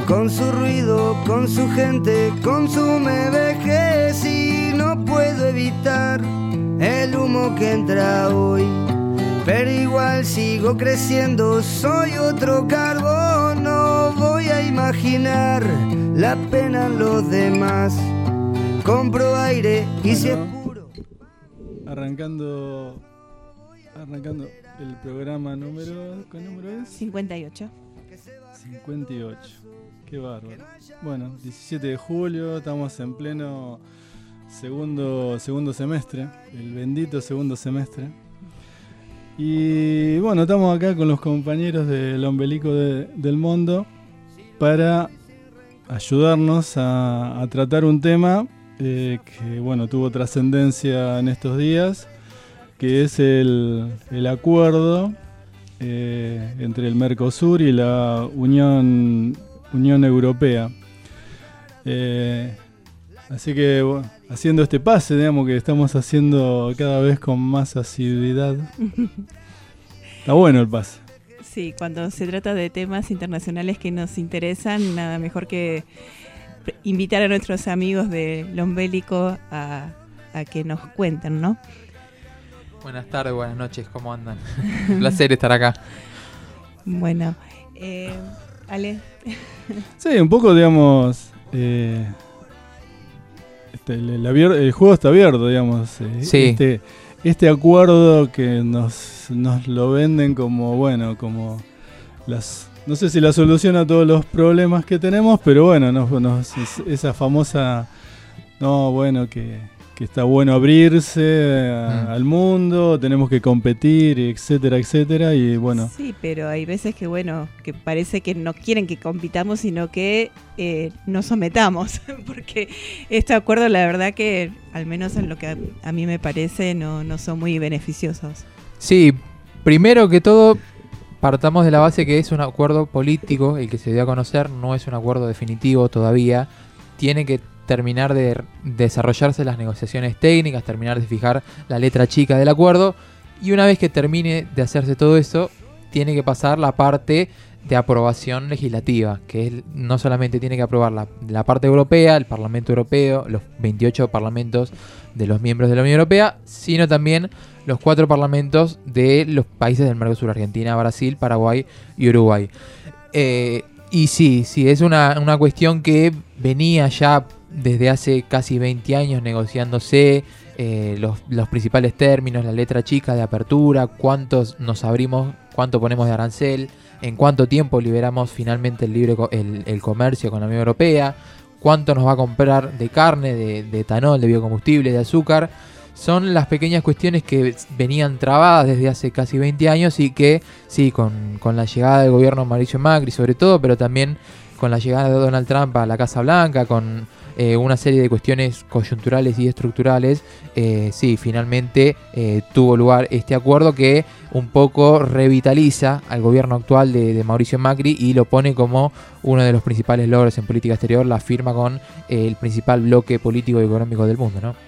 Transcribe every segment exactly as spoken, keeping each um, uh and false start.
con su ruido, con su gente, consume vejez y no puedo evitar el humo que entra hoy. Pero igual sigo creciendo, soy otro carbón, no voy a imaginar la pena en los demás. Compro aire y si es puro. Arrancando, arrancando el programa número, ¿qué número es? cincuenta y ocho. cincuenta y ocho, qué bárbaro. Bueno, diecisiete de julio, estamos en pleno segundo, segundo semestre, el bendito segundo semestre. Y bueno, estamos acá con los compañeros del Ombelico de, del Mundo para ayudarnos a, a tratar un tema eh, que bueno tuvo trascendencia en estos días, que es el, el acuerdo eh, entre el Mercosur y la Unión, Unión Europea. Eh, así que bueno, haciendo este pase, digamos que estamos haciendo cada vez con más asiduidad. Está bueno el pase. Sí, cuando se trata de temas internacionales que nos interesan, nada mejor que invitar a nuestros amigos del Ombelico a, a que nos cuenten, ¿no? Buenas tardes, buenas noches, ¿cómo andan? Un placer estar acá. Bueno, eh, Ale. Sí, un poco, digamos... Eh, este, el, el, abier- el juego está abierto, digamos. Eh, Sí. Este, este acuerdo que nos, nos lo venden como, bueno, como las... No sé si la solución a todos los problemas que tenemos, pero bueno, nos, nos, esa famosa... No, bueno, que, que está bueno abrirse a, Mm. al mundo, tenemos que competir, etcétera, etcétera, y bueno... Sí, pero hay veces que, bueno, que parece que no quieren que compitamos, sino que eh, nos sometamos, porque este acuerdo, la verdad que, al menos en lo que a, a mí me parece, no, no son muy beneficiosos. Sí, primero que todo, partamos de la base que es un acuerdo político, el que se dio a conocer, no es un acuerdo definitivo todavía. Tiene que terminar de desarrollarse las negociaciones técnicas, terminar de fijar la letra chica del acuerdo, y una vez que termine de hacerse todo eso, tiene que pasar la parte de aprobación legislativa, que es, no solamente tiene que aprobar la, la parte europea, el Parlamento Europeo, los veintiocho parlamentos de los miembros de la Unión Europea, sino también los cuatro parlamentos de los países del Mercosur: Argentina, Brasil, Paraguay y Uruguay. Eh, y sí, sí, es una, una cuestión que venía ya desde hace casi veinte años negociándose, eh, los, los principales términos, la letra chica de apertura, cuántos nos abrimos, cuánto ponemos de arancel, en cuánto tiempo liberamos finalmente el libre co- el, el comercio con la Unión Europea, cuánto nos va a comprar de carne, de, de etanol, de biocombustible, de azúcar. Son las pequeñas cuestiones que venían trabadas desde hace casi veinte años y que, sí, con, con la llegada del gobierno Mauricio Macri sobre todo, pero también con la llegada de Donald Trump a la Casa Blanca, con eh, una serie de cuestiones coyunturales y estructurales, eh, sí, finalmente eh, tuvo lugar este acuerdo que un poco revitaliza al gobierno actual de, de Mauricio Macri y lo pone como uno de los principales logros en política exterior, la firma con eh, el principal bloque político y económico del mundo, ¿no?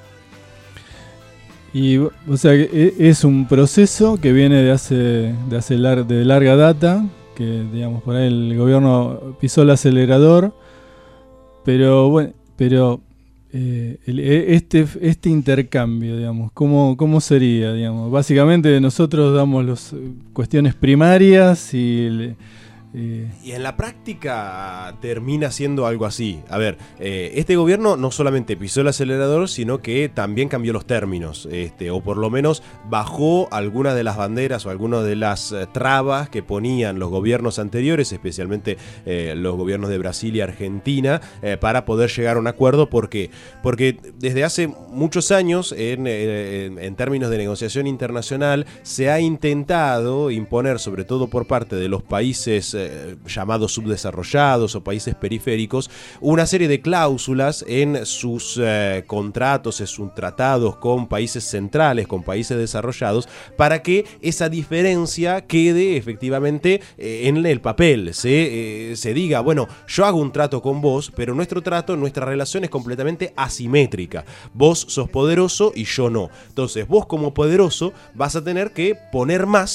Y, o sea, que es un proceso que viene de hace de hace lar- de larga data, que digamos por ahí el gobierno pisó el acelerador, pero bueno, pero eh, el- este este intercambio, digamos, cómo cómo sería, digamos, básicamente nosotros damos las cuestiones primarias y el, eh, Y en la práctica termina siendo algo así. A ver, eh, este gobierno no solamente pisó el acelerador, sino que también cambió los términos, este, o por lo menos bajó algunas de las banderas o algunas de las eh, trabas que ponían los gobiernos anteriores, especialmente eh, los gobiernos de Brasil y Argentina, eh, para poder llegar a un acuerdo. ¿Por qué? Porque desde hace muchos años, en, eh, en, en términos de negociación internacional, se ha intentado imponer, sobre todo por parte de los países eh, llamados subdesarrollados o países periféricos, una serie de cláusulas en sus eh, contratos, en sus tratados con países centrales, con países desarrollados, para que esa diferencia quede efectivamente eh, en el papel, se, eh, se diga, bueno, yo hago un trato con vos, pero nuestro trato, nuestra relación es completamente asimétrica. Vos sos poderoso y yo no. Entonces, vos como poderoso vas a tener que poner más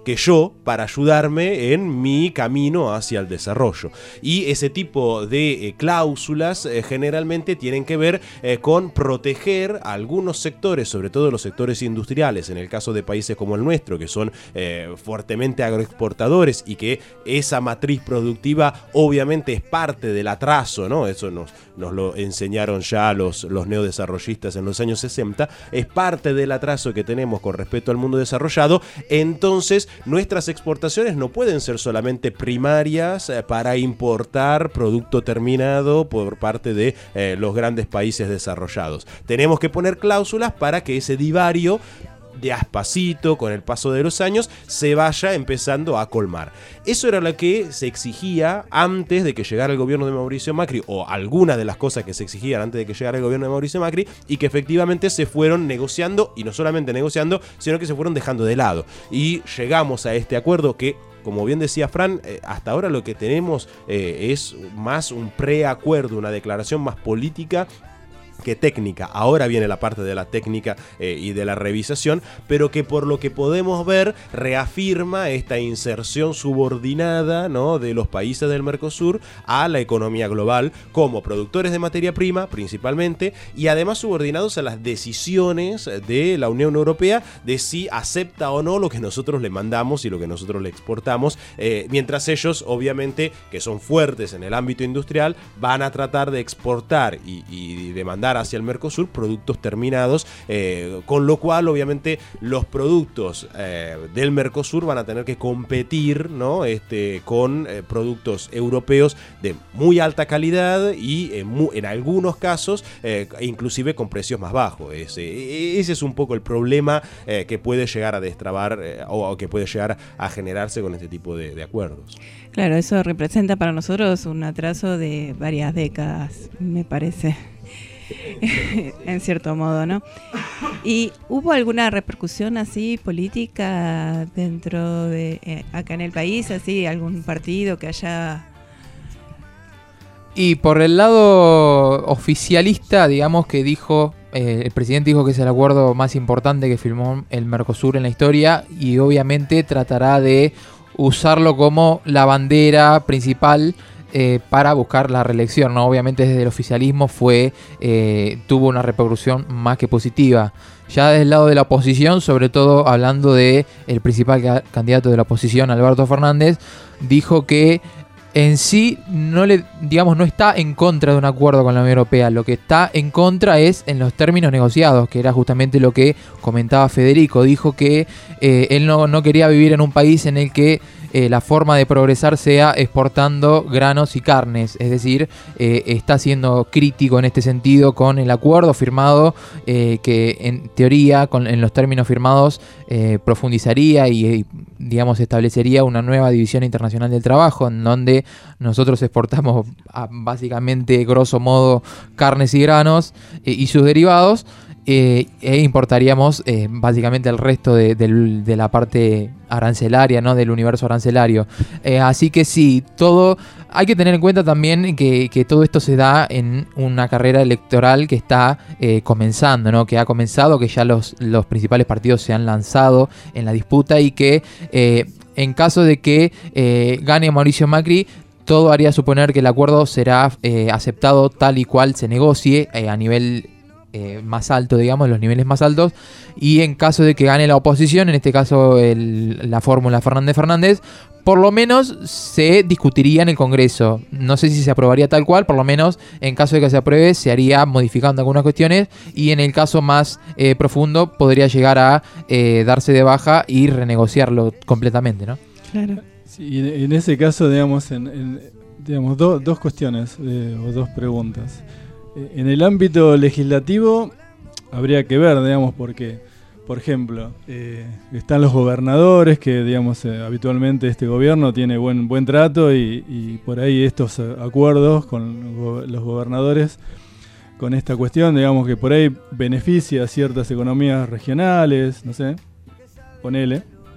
que yo para ayudarme en mi camino hacia el desarrollo. Y ese tipo de eh, cláusulas eh, generalmente tienen que ver eh, con proteger a algunos sectores, sobre todo los sectores industriales, en el caso de países como el nuestro, que son eh, fuertemente agroexportadores y que esa matriz productiva obviamente es parte del atraso, ¿no? Eso nos, nos lo enseñaron ya los, los neodesarrollistas en los años sesenta, es parte del atraso que tenemos con respecto al mundo desarrollado. Entonces nuestras exportaciones no pueden ser solamente primarias eh, para importar producto terminado por parte de eh, los grandes países desarrollados. Tenemos que poner cláusulas para que ese divario de aspacito, con el paso de los años, se vaya empezando a colmar. Eso era lo que se exigía antes de que llegara el gobierno de Mauricio Macri, o algunas de las cosas que se exigían antes de que llegara el gobierno de Mauricio Macri, y que efectivamente se fueron negociando, y no solamente negociando, sino que se fueron dejando de lado. Y llegamos a este acuerdo que, como bien decía Fran, eh, hasta ahora lo que tenemos eh, es más un preacuerdo, una declaración más política que técnica. Ahora viene la parte de la técnica eh, y de la revisación, pero que por lo que podemos ver reafirma esta inserción subordinada, ¿no?, de los países del Mercosur a la economía global como productores de materia prima principalmente, y además subordinados a las decisiones de la Unión Europea de si acepta o no lo que nosotros le mandamos y lo que nosotros le exportamos, eh, mientras ellos obviamente, que son fuertes en el ámbito industrial, van a tratar de exportar y, y de mandar hacia el Mercosur productos terminados, eh, con lo cual obviamente los productos eh, del Mercosur van a tener que competir, ¿no?, este, con eh, productos europeos de muy alta calidad y en, mu- en algunos casos eh, inclusive con precios más bajos. Ese, ese es un poco el problema eh, que puede llegar a destrabar eh, o, o que puede llegar a generarse con este tipo de, de acuerdos. Claro, eso representa para nosotros un atraso de varias décadas, me parece. En cierto modo, ¿no? ¿Y hubo alguna repercusión así política dentro de eh, acá en el país, así algún partido que haya? Y por el lado oficialista, digamos que dijo, eh, el presidente dijo que es el acuerdo más importante que firmó el Mercosur en la historia, y obviamente tratará de usarlo como la bandera principal Eh, para buscar la reelección, ¿no? Obviamente desde el oficialismo fue eh, tuvo una repercusión más que positiva. Ya desde el lado de la oposición, sobre todo hablando de el principal ca- candidato de la oposición, Alberto Fernández, dijo que en sí no le, digamos, no está en contra de un acuerdo con la Unión Europea. Lo que está en contra es en los términos negociados, que era justamente lo que comentaba Federico. Dijo que eh, él no, no quería vivir en un país en el que Eh, la forma de progresar sea exportando granos y carnes, es decir, eh, está siendo crítico en este sentido con el acuerdo firmado, eh, que en teoría, con, en los términos firmados, eh, profundizaría y, y, digamos, establecería una nueva división internacional del trabajo, en donde nosotros exportamos a, básicamente, grosso modo, carnes y granos eh, y sus derivados, Eh, e importaríamos eh, básicamente el resto de, de, de la parte arancelaria, ¿no?, del universo arancelario. Eh, así que sí, todo hay que tener en cuenta también que, que todo esto se da en una carrera electoral que está eh, comenzando, ¿no?, que ha comenzado, que ya los, los principales partidos se han lanzado en la disputa, y que eh, en caso de que eh, gane Mauricio Macri, todo haría suponer que el acuerdo será eh, aceptado tal y cual se negocie eh, a nivel Eh, más alto, digamos, los niveles más altos, y en caso de que gane la oposición, en este caso el, la fórmula Fernández Fernández, por lo menos se discutiría en el Congreso. No sé si se aprobaría tal cual, por lo menos en caso de que se apruebe se haría modificando algunas cuestiones, y en el caso más eh, profundo podría llegar a eh, darse de baja y renegociarlo completamente, ¿no? Claro. Sí, en, en ese caso, digamos, en, en, digamos do, dos cuestiones eh, o dos preguntas. En el ámbito legislativo habría que ver, digamos, porque, por ejemplo, eh, están los gobernadores que, digamos, eh, habitualmente este gobierno tiene buen buen trato, y, y por ahí estos acuerdos con go- los gobernadores con esta cuestión, digamos, que por ahí beneficia a ciertas economías regionales, no sé, ponele.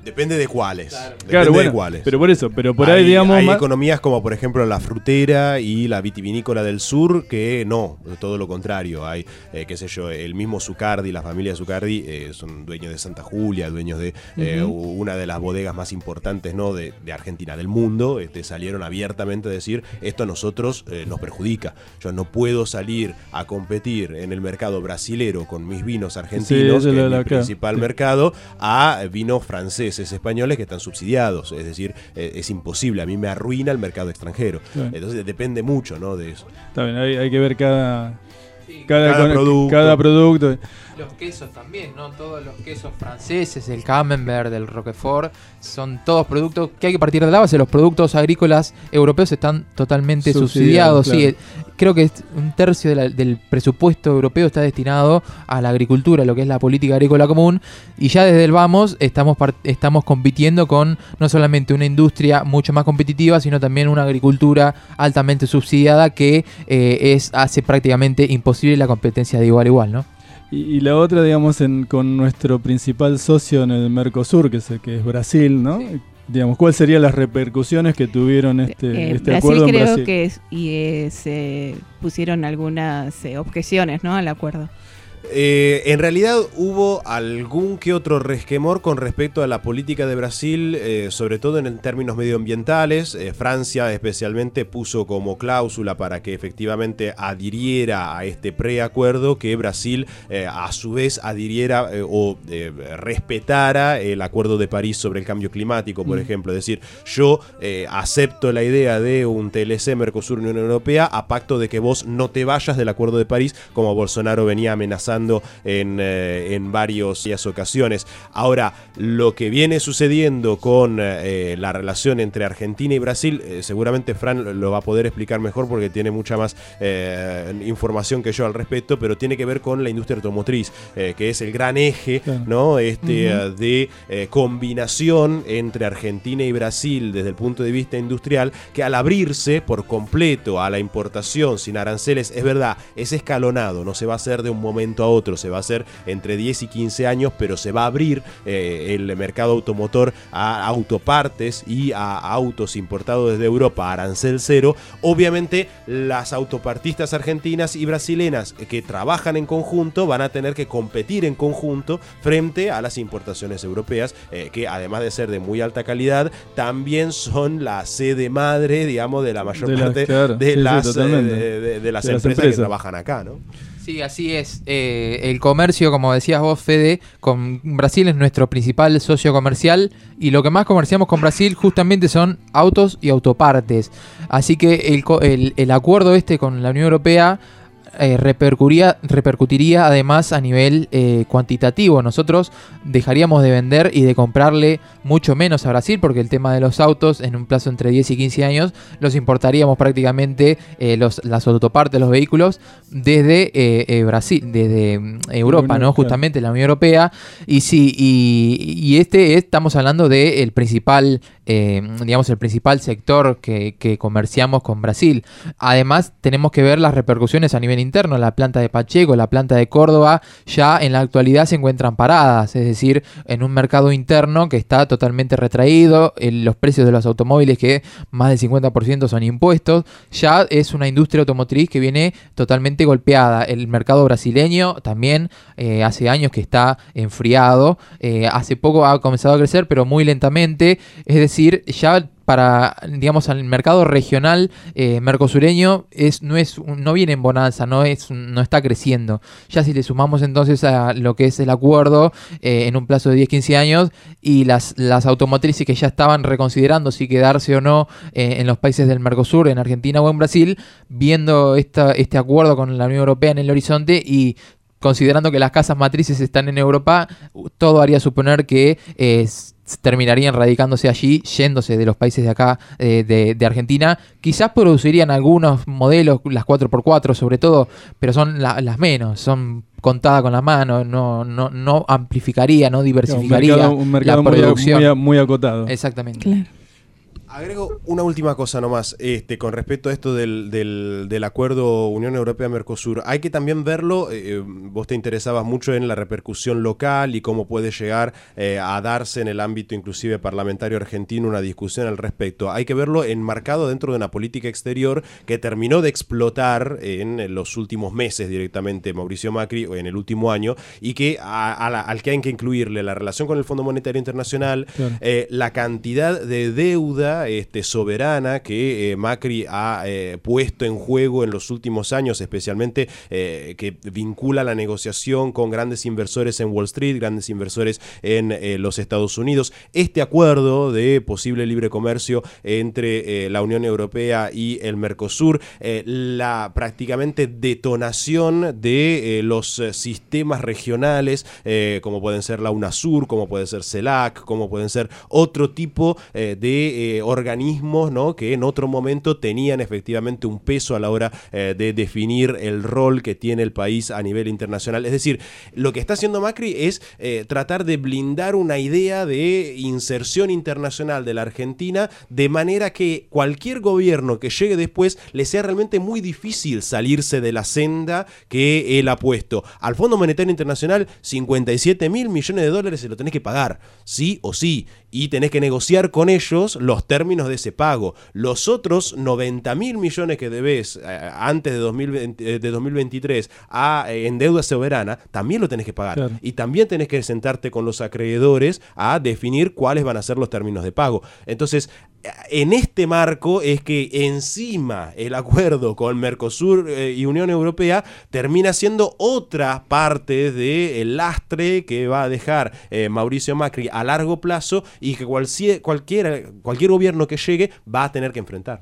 Depende de cuáles. Claro, Depende claro bueno, de cuáles. Pero por eso, pero por hay, ahí digamos... Hay más... economías como por ejemplo la frutera y la vitivinícola del sur que no, todo lo contrario. Hay, eh, qué sé yo, el mismo Zucardi, la familia Zucardi, eh, son dueños de Santa Julia, dueños de eh, uh-huh. una de las bodegas más importantes, ¿no? de, de Argentina, del mundo. Este, salieron abiertamente a decir, esto a nosotros eh, nos perjudica. Yo no puedo salir a competir en el mercado brasilero con mis vinos argentinos, sí, que es mi principal sí. mercado, a vinos franceses, españoles que están subsidiados, es decir, eh, es imposible, a mí me arruina el mercado extranjero. Claro. Entonces depende mucho, ¿no? De eso. Está bien, hay, hay que ver cada, sí, cada, cada, con, producto. cada producto. Los quesos también, ¿no? Todos los quesos franceses, el Camembert, el Roquefort, son todos productos que hay que partir de la base. Los productos agrícolas europeos están totalmente subsidiados. subsidiados claro. Sí, creo que un tercio de la, del presupuesto europeo está destinado a la agricultura, lo que es la política agrícola común. Y ya desde el vamos estamos, estamos compitiendo con no solamente una industria mucho más competitiva, sino también una agricultura altamente subsidiada que eh, es, hace prácticamente imposible la competencia de igual a igual, ¿no? Y, y la otra, digamos, en, con nuestro principal socio en el Mercosur, que es, que es Brasil, ¿no? Sí. Digamos, ¿cuáles serían las repercusiones que tuvieron este, eh, este Brasil acuerdo en creo Brasil? que es, y eh, se pusieron algunas eh, objeciones, ¿no? al acuerdo. Eh, en realidad hubo algún que otro resquemor con respecto a la política de Brasil, eh, sobre todo en términos medioambientales. Eh, Francia especialmente puso como cláusula para que efectivamente adhiriera a este preacuerdo que Brasil eh, a su vez adhiriera eh, o eh, respetara el Acuerdo de París sobre el cambio climático, por mm. ejemplo. Es decir, yo eh, acepto la idea de un T L C Mercosur-Unión Europea a pacto de que vos no te vayas del Acuerdo de París, como Bolsonaro venía amenazando En, eh, en varias ocasiones. Ahora, lo que viene sucediendo con eh, la relación entre Argentina y Brasil, eh, seguramente Fran lo va a poder explicar mejor porque tiene mucha más eh, información que yo al respecto, pero tiene que ver con la industria automotriz, eh, que es el gran eje, claro. ¿no? este, uh-huh. de eh, combinación entre Argentina y Brasil desde el punto de vista industrial, que al abrirse por completo a la importación sin aranceles, es verdad, es escalonado, no se va a hacer de un momento a otro, se va a hacer entre diez y quince años, pero se va a abrir eh, el mercado automotor a autopartes y a autos importados desde Europa a arancel cero. Obviamente las autopartistas argentinas y brasileñas que trabajan en conjunto van a tener que competir en conjunto frente a las importaciones europeas, eh, que además de ser de muy alta calidad, también son la sede madre, digamos, de la mayor de parte la, claro, de, sí, las, sí, eh, de, de, de las de empresas las empresas que trabajan acá, ¿no? Sí, así es. Eh, el comercio, como decías vos, Fede, con Brasil es nuestro principal socio comercial y lo que más comerciamos con Brasil justamente son autos y autopartes. Así que el, el, el acuerdo este con la Unión Europea Eh, repercutiría, repercutiría además a nivel eh, cuantitativo. Nosotros dejaríamos de vender y de comprarle mucho menos a Brasil porque el tema de los autos en un plazo entre diez y quince años los importaríamos prácticamente eh, los, las autopartes, los vehículos desde eh, eh, Brasil, desde Europa, ¿no? Justamente la Unión Europea. Y sí, y, y este es, estamos hablando del principal eh, digamos el principal sector que, que comerciamos con Brasil. Además tenemos que ver las repercusiones a nivel interno. La planta de Pacheco, la planta de Córdoba ya en la actualidad se encuentran paradas, es decir, en un mercado interno que está totalmente retraído, en los precios de los automóviles que más del cincuenta por ciento son impuestos, ya es una industria automotriz que viene totalmente golpeada. El mercado brasileño también eh, hace años que está enfriado, eh, hace poco ha comenzado a crecer pero muy lentamente, es decir, ya para, digamos, al mercado regional eh, mercosureño es, no, es, no viene en bonanza, no, es, no está creciendo. Ya si le sumamos entonces a lo que es el acuerdo eh, en un plazo de diez a quince años y las, las automotrices que ya estaban reconsiderando si quedarse o no eh, en los países del Mercosur, en Argentina o en Brasil, viendo esta, este acuerdo con la Unión Europea en el horizonte y considerando que las casas matrices están en Europa, todo haría suponer que eh, terminarían radicándose allí, yéndose de los países de acá, eh, de, de Argentina. Quizás producirían algunos modelos, las cuatro por cuatro sobre todo, pero son la, las menos, son contadas con la mano, no, no, no amplificaría, no diversificaría un mercado, un mercado la producción. Muy, muy, muy acotado. Exactamente. Claro. Agrego una última cosa nomás, este, con respecto a esto del, del, del acuerdo Unión Europea-Mercosur. Hay que también verlo, eh, vos te interesabas mucho en la repercusión local y cómo puede llegar eh, a darse en el ámbito inclusive parlamentario argentino una discusión al respecto. Hay que verlo enmarcado dentro de una política exterior que terminó de explotar en los últimos meses directamente Mauricio Macri, o en el último año, y que a, a la, al que hay que incluirle la relación con el Fondo Monetario Internacional, claro. eh, la cantidad de deuda Este, soberana que eh, Macri ha eh, puesto en juego en los últimos años, especialmente eh, que vincula la negociación con grandes inversores en Wall Street, grandes inversores en eh, los Estados Unidos. Este acuerdo de posible libre comercio entre eh, la Unión Europea y el Mercosur, eh, la prácticamente detonación de eh, los eh, sistemas regionales, eh, como pueden ser la UNASUR, como puede ser CELAC, como pueden ser otro tipo eh, de eh, organismos, ¿no?, que en otro momento tenían efectivamente un peso a la hora eh, de definir el rol que tiene el país a nivel internacional. Es decir, lo que está haciendo Macri es eh, tratar de blindar una idea de inserción internacional de la Argentina, de manera que cualquier gobierno que llegue después le sea realmente muy difícil salirse de la senda que él ha puesto. Al Fondo Monetario Internacional, cincuenta y siete mil millones de dólares se lo tenés que pagar, sí o sí, y tenés que negociar con ellos los términos de ese pago. Los otros noventa mil millones que debes eh, antes de, dos mil veinte, de dos mil veintitrés a, eh, en deuda soberana, también lo tenés que pagar. Claro. Y también tenés que sentarte con los acreedores a definir cuáles van a ser los términos de pago. Entonces, en este marco es que encima el acuerdo con Mercosur eh, y Unión Europea termina siendo otra parte del lastre que va a dejar eh, Mauricio Macri a largo plazo y que cualquier, cualquier, cualquier gobierno que llegue va a tener que enfrentar.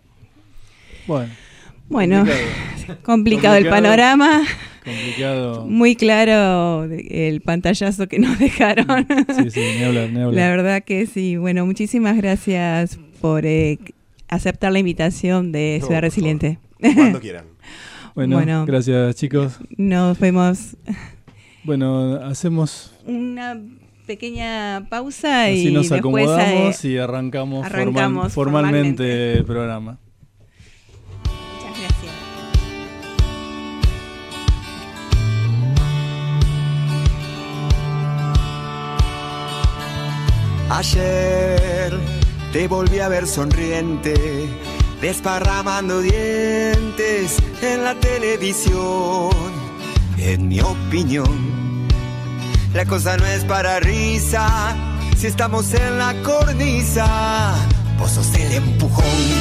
Bueno, bueno complicado, complicado el panorama. Complicado. Muy claro el pantallazo que nos dejaron. Sí, sí, ni hablar, ni hablar. La verdad que sí. Bueno, muchísimas gracias por eh, aceptar la invitación de no, Ciudad Resiliente. Cuando quieran. Bueno, bueno, gracias, chicos. Nos vemos. Bueno, hacemos una pequeña pausa así y nos después acomodamos eh, y arrancamos, arrancamos formal, formalmente, formalmente el programa. Muchas gracias. Ayer te volví a ver sonriente, desparramando dientes en la televisión. En mi opinión, la cosa no es para risa. Si estamos en la cornisa, vos sos el empujón.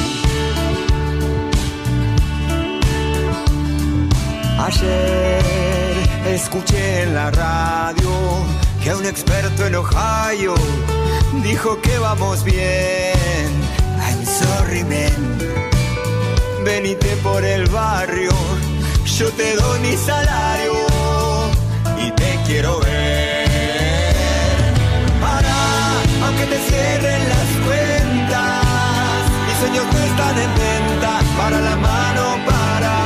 Ayer escuché en la radio que un experto en Ohio dijo que vamos bien. I'm sorry, man. Venite por el barrio, yo te doy mi salario y te quiero ver. Para, aunque te cierren las cuentas, mis sueños no están en venta. Para la mano, para.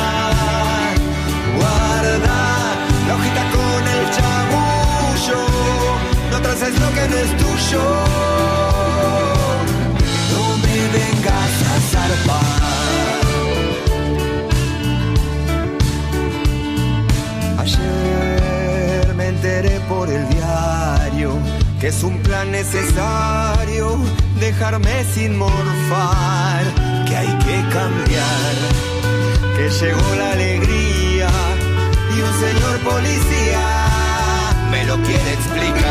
Guarda la hojita con el chamullo, no traces lo que no es tuyo. No me vengas a zarpar. Ayer me enteré por el diario que es un plan necesario dejarme sin morfar, que hay que cambiar, que llegó la alegría y un señor policía me lo quiere explicar.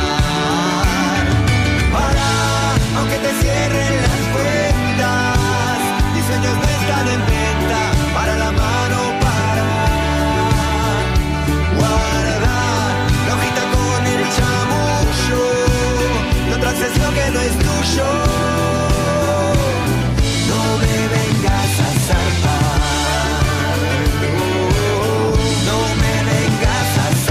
Para, aunque te cierren las cuentas, mis sueños no están en venta. Para la mano, para. Guarda la hojita con el chamullo, no traces lo que no es tuyo. No me vengas a zarpar. No me vengas a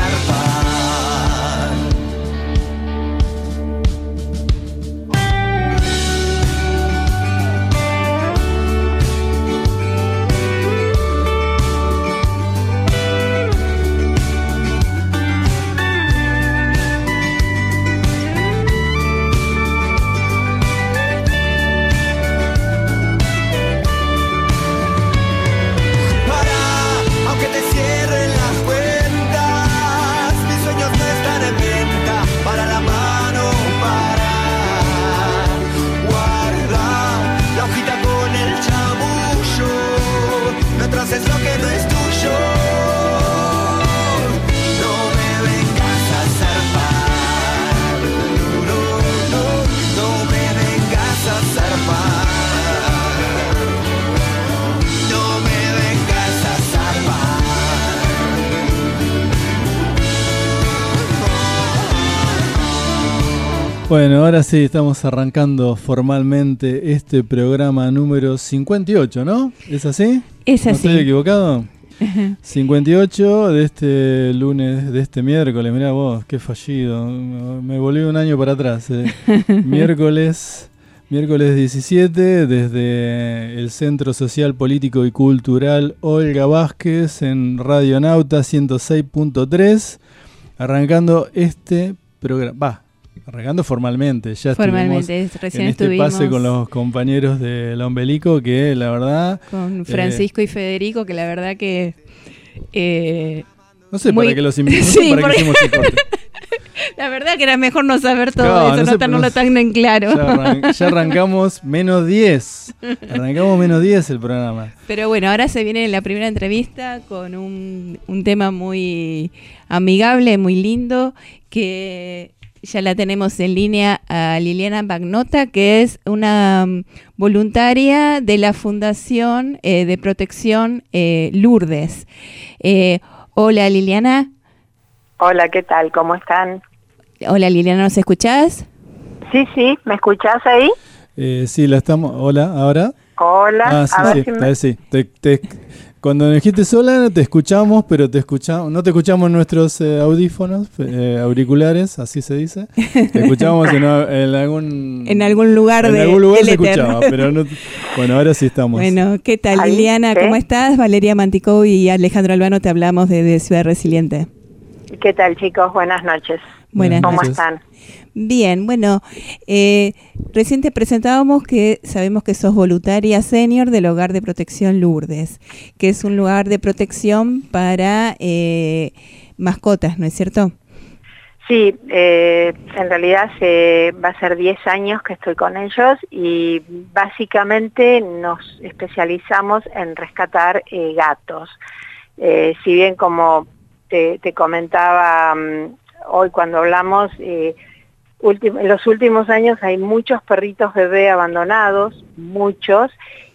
yo. No me vengas a zarpar, no, no, no me vengas a zarpar, no me vengas a zarpar. Bueno, ahora sí, estamos arrancando formalmente este programa número cincuenta y ocho, ¿no? ¿Es así? Es ¿No así. estoy equivocado? cincuenta y ocho de este lunes, de este miércoles. Mirá vos, qué fallido. Me volví un año para atrás. eh. Miércoles, miércoles diecisiete, desde el Centro Social, Político y Cultural Olga Vázquez en Radio Nauta ciento seis punto tres. Arrancando este programa. Va. Arrancando formalmente, ya Formalmente, estuvimos recién en este estuvimos pase con los compañeros del Ombelico, que la verdad... con Francisco eh, y Federico, que la verdad que... Eh, no sé muy... para qué los invitamos, Sí, no sé para porque... qué hicimos el corte. La verdad que era mejor no saber todo Claro, eso, no no, sé, tan- no no lo sé. tan en claro. Ya, arran- ya arrancamos menos diez. Arrancamos menos diez el programa. Pero bueno, ahora se viene la primera entrevista con un, un tema muy amigable, muy lindo, que ya la tenemos en línea a Liliana Bagnota, que es una um, voluntaria de la Fundación eh, de Protección eh, Lourdes. Eh, hola Liliana. Hola, ¿qué tal? ¿Cómo están? Hola Liliana, ¿nos escuchás? Sí, sí, ¿me escuchás ahí? Eh, sí, la estamos... Hola, ¿ahora? Hola, Ah, sí, a ver sí, si esta me... vez sí. Te, te- cuando me dijiste sola, te escuchamos, pero te escuchamos, no te escuchamos en nuestros eh, audífonos, eh, auriculares, así se dice. Te escuchamos en, en algún... En algún lugar en de algún lugar del se éter. escuchaba, pero no... Bueno, ahora sí estamos. Bueno, ¿qué tal Ahí, Liliana? ¿sí? ¿Cómo estás? Valeria Manticó y Alejandro Albano te hablamos de, de Ciudad Resiliente. ¿Qué tal, chicos? Buenas noches. Buenas Buenas ¿Cómo noches. están? Bien, bueno, eh, recién te presentábamos que sabemos que sos voluntaria senior del Hogar de Protección Lourdes, que es un lugar de protección para eh, mascotas, ¿no es cierto? Sí, eh, en realidad se, va a ser diez años que estoy con ellos y básicamente nos especializamos en rescatar eh, gatos. Eh, si bien como te, te comentaba um, hoy cuando hablamos, eh, ultim- en los últimos años hay muchos perritos bebé abandonados, muchos,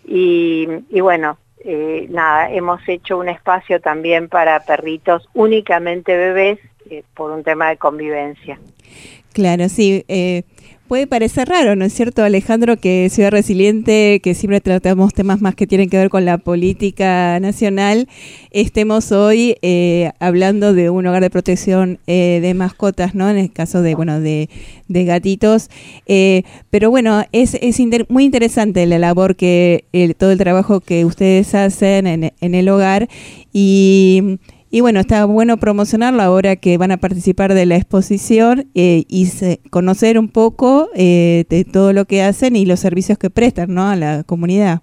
y, y bueno, eh, nada, hemos hecho un espacio también para perritos únicamente bebés eh, por un tema de convivencia. Claro, sí. Eh, puede parecer raro, ¿no es cierto, Alejandro, que Ciudad Resiliente, que siempre tratamos temas más que tienen que ver con la política nacional, estemos hoy eh, hablando de un hogar de protección eh, de mascotas, ¿no? En el caso de, bueno, de, de gatitos. Eh, pero bueno, es, es inter- muy interesante la labor que, el, todo el trabajo que ustedes hacen en, en el hogar y... Y bueno, está bueno promocionarlo ahora que van a participar de la exposición eh, y se, conocer un poco eh, de todo lo que hacen y los servicios que prestan, ¿no?, a la comunidad.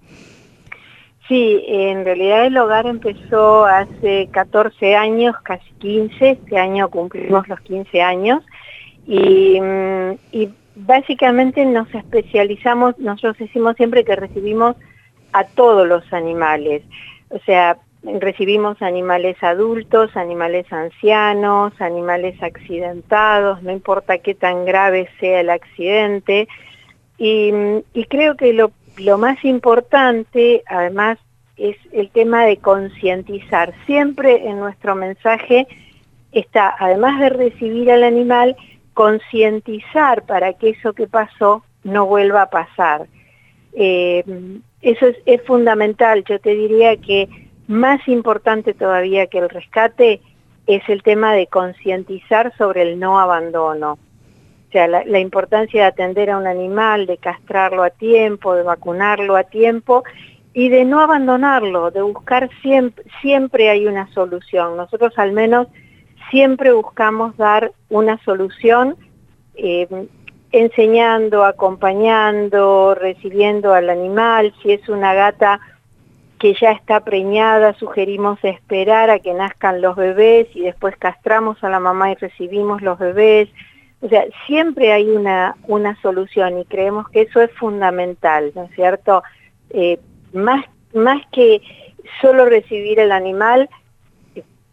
Sí, en realidad el hogar empezó hace catorce años, casi quince, este año cumplimos los quince años y, y básicamente nos especializamos, nosotros decimos siempre que recibimos a todos los animales, o sea, recibimos animales adultos, animales ancianos, animales accidentados, no importa qué tan grave sea el accidente. Y, y creo que lo, lo más importante, además, es el tema de concientizar. Siempre en nuestro mensaje está, además de recibir al animal, concientizar para que eso que pasó no vuelva a pasar. Eh, eso es, es fundamental. Yo te diría que más importante todavía que el rescate es el tema de concientizar sobre el no abandono. O sea, la, la importancia de atender a un animal, de castrarlo a tiempo, de vacunarlo a tiempo y de no abandonarlo, de buscar siempre, siempre hay una solución. Nosotros al menos siempre buscamos dar una solución eh, enseñando, acompañando, recibiendo al animal. Si es una gata que ya está preñada, sugerimos esperar a que nazcan los bebés y después castramos a la mamá y recibimos los bebés. O sea, siempre hay una, una solución y creemos que eso es fundamental, ¿no es cierto? Eh, más, más que solo recibir el animal,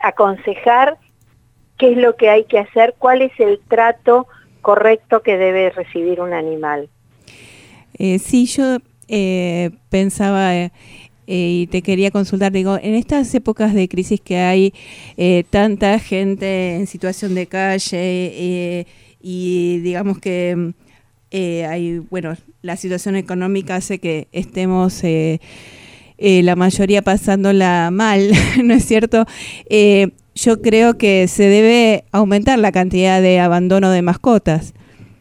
aconsejar qué es lo que hay que hacer, cuál es el trato correcto que debe recibir un animal. Eh, sí, yo eh, pensaba eh, y te quería consultar, digo, en estas épocas de crisis que hay eh, tanta gente en situación de calle eh, y digamos que eh, hay, bueno, la situación económica hace que estemos eh, eh, la mayoría pasándola mal, ¿no es cierto? Eh, yo creo que se debe aumentar la cantidad de abandono de mascotas.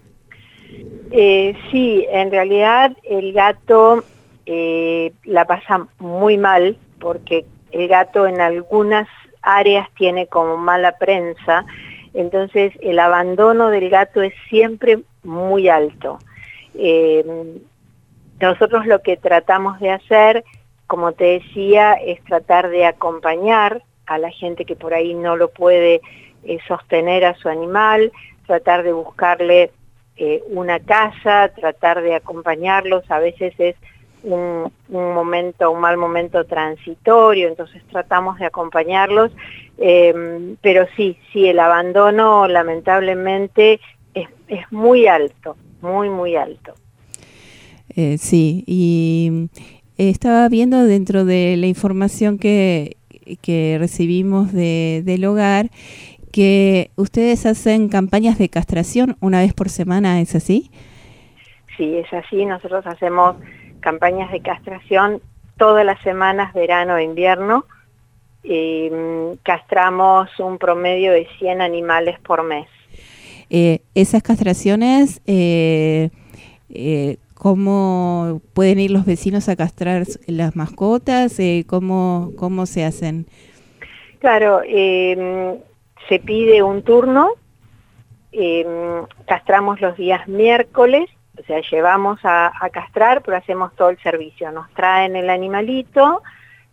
Eh, sí, en realidad el gato eh, la pasa muy mal porque el gato en algunas áreas tiene como mala prensa, entonces el abandono del gato es siempre muy alto. Eh, nosotros lo que tratamos de hacer, como te decía, es tratar de acompañar a la gente que por ahí no lo puede eh, sostener a su animal, tratar de buscarle eh, una casa, tratar de acompañarlos. A veces es un, un momento, un mal momento transitorio, entonces tratamos de acompañarlos, eh, pero sí, sí, el abandono lamentablemente es, es muy alto, muy, muy alto. Eh, sí, y estaba viendo dentro de la información que, que recibimos de, del hogar, que ustedes hacen campañas de castración una vez por semana, ¿es así? Sí, es así. Nosotros hacemos campañas de castración todas las semanas, verano e invierno. Eh, castramos un promedio de cien animales por mes. Eh, esas castraciones, eh, eh, ¿cómo pueden ir los vecinos a castrar las mascotas? Eh, ¿cómo, ¿Cómo se hacen? Claro, eh, se pide un turno, eh, castramos los días miércoles, o sea, llevamos a, a castrar, pero hacemos todo el servicio. Nos traen el animalito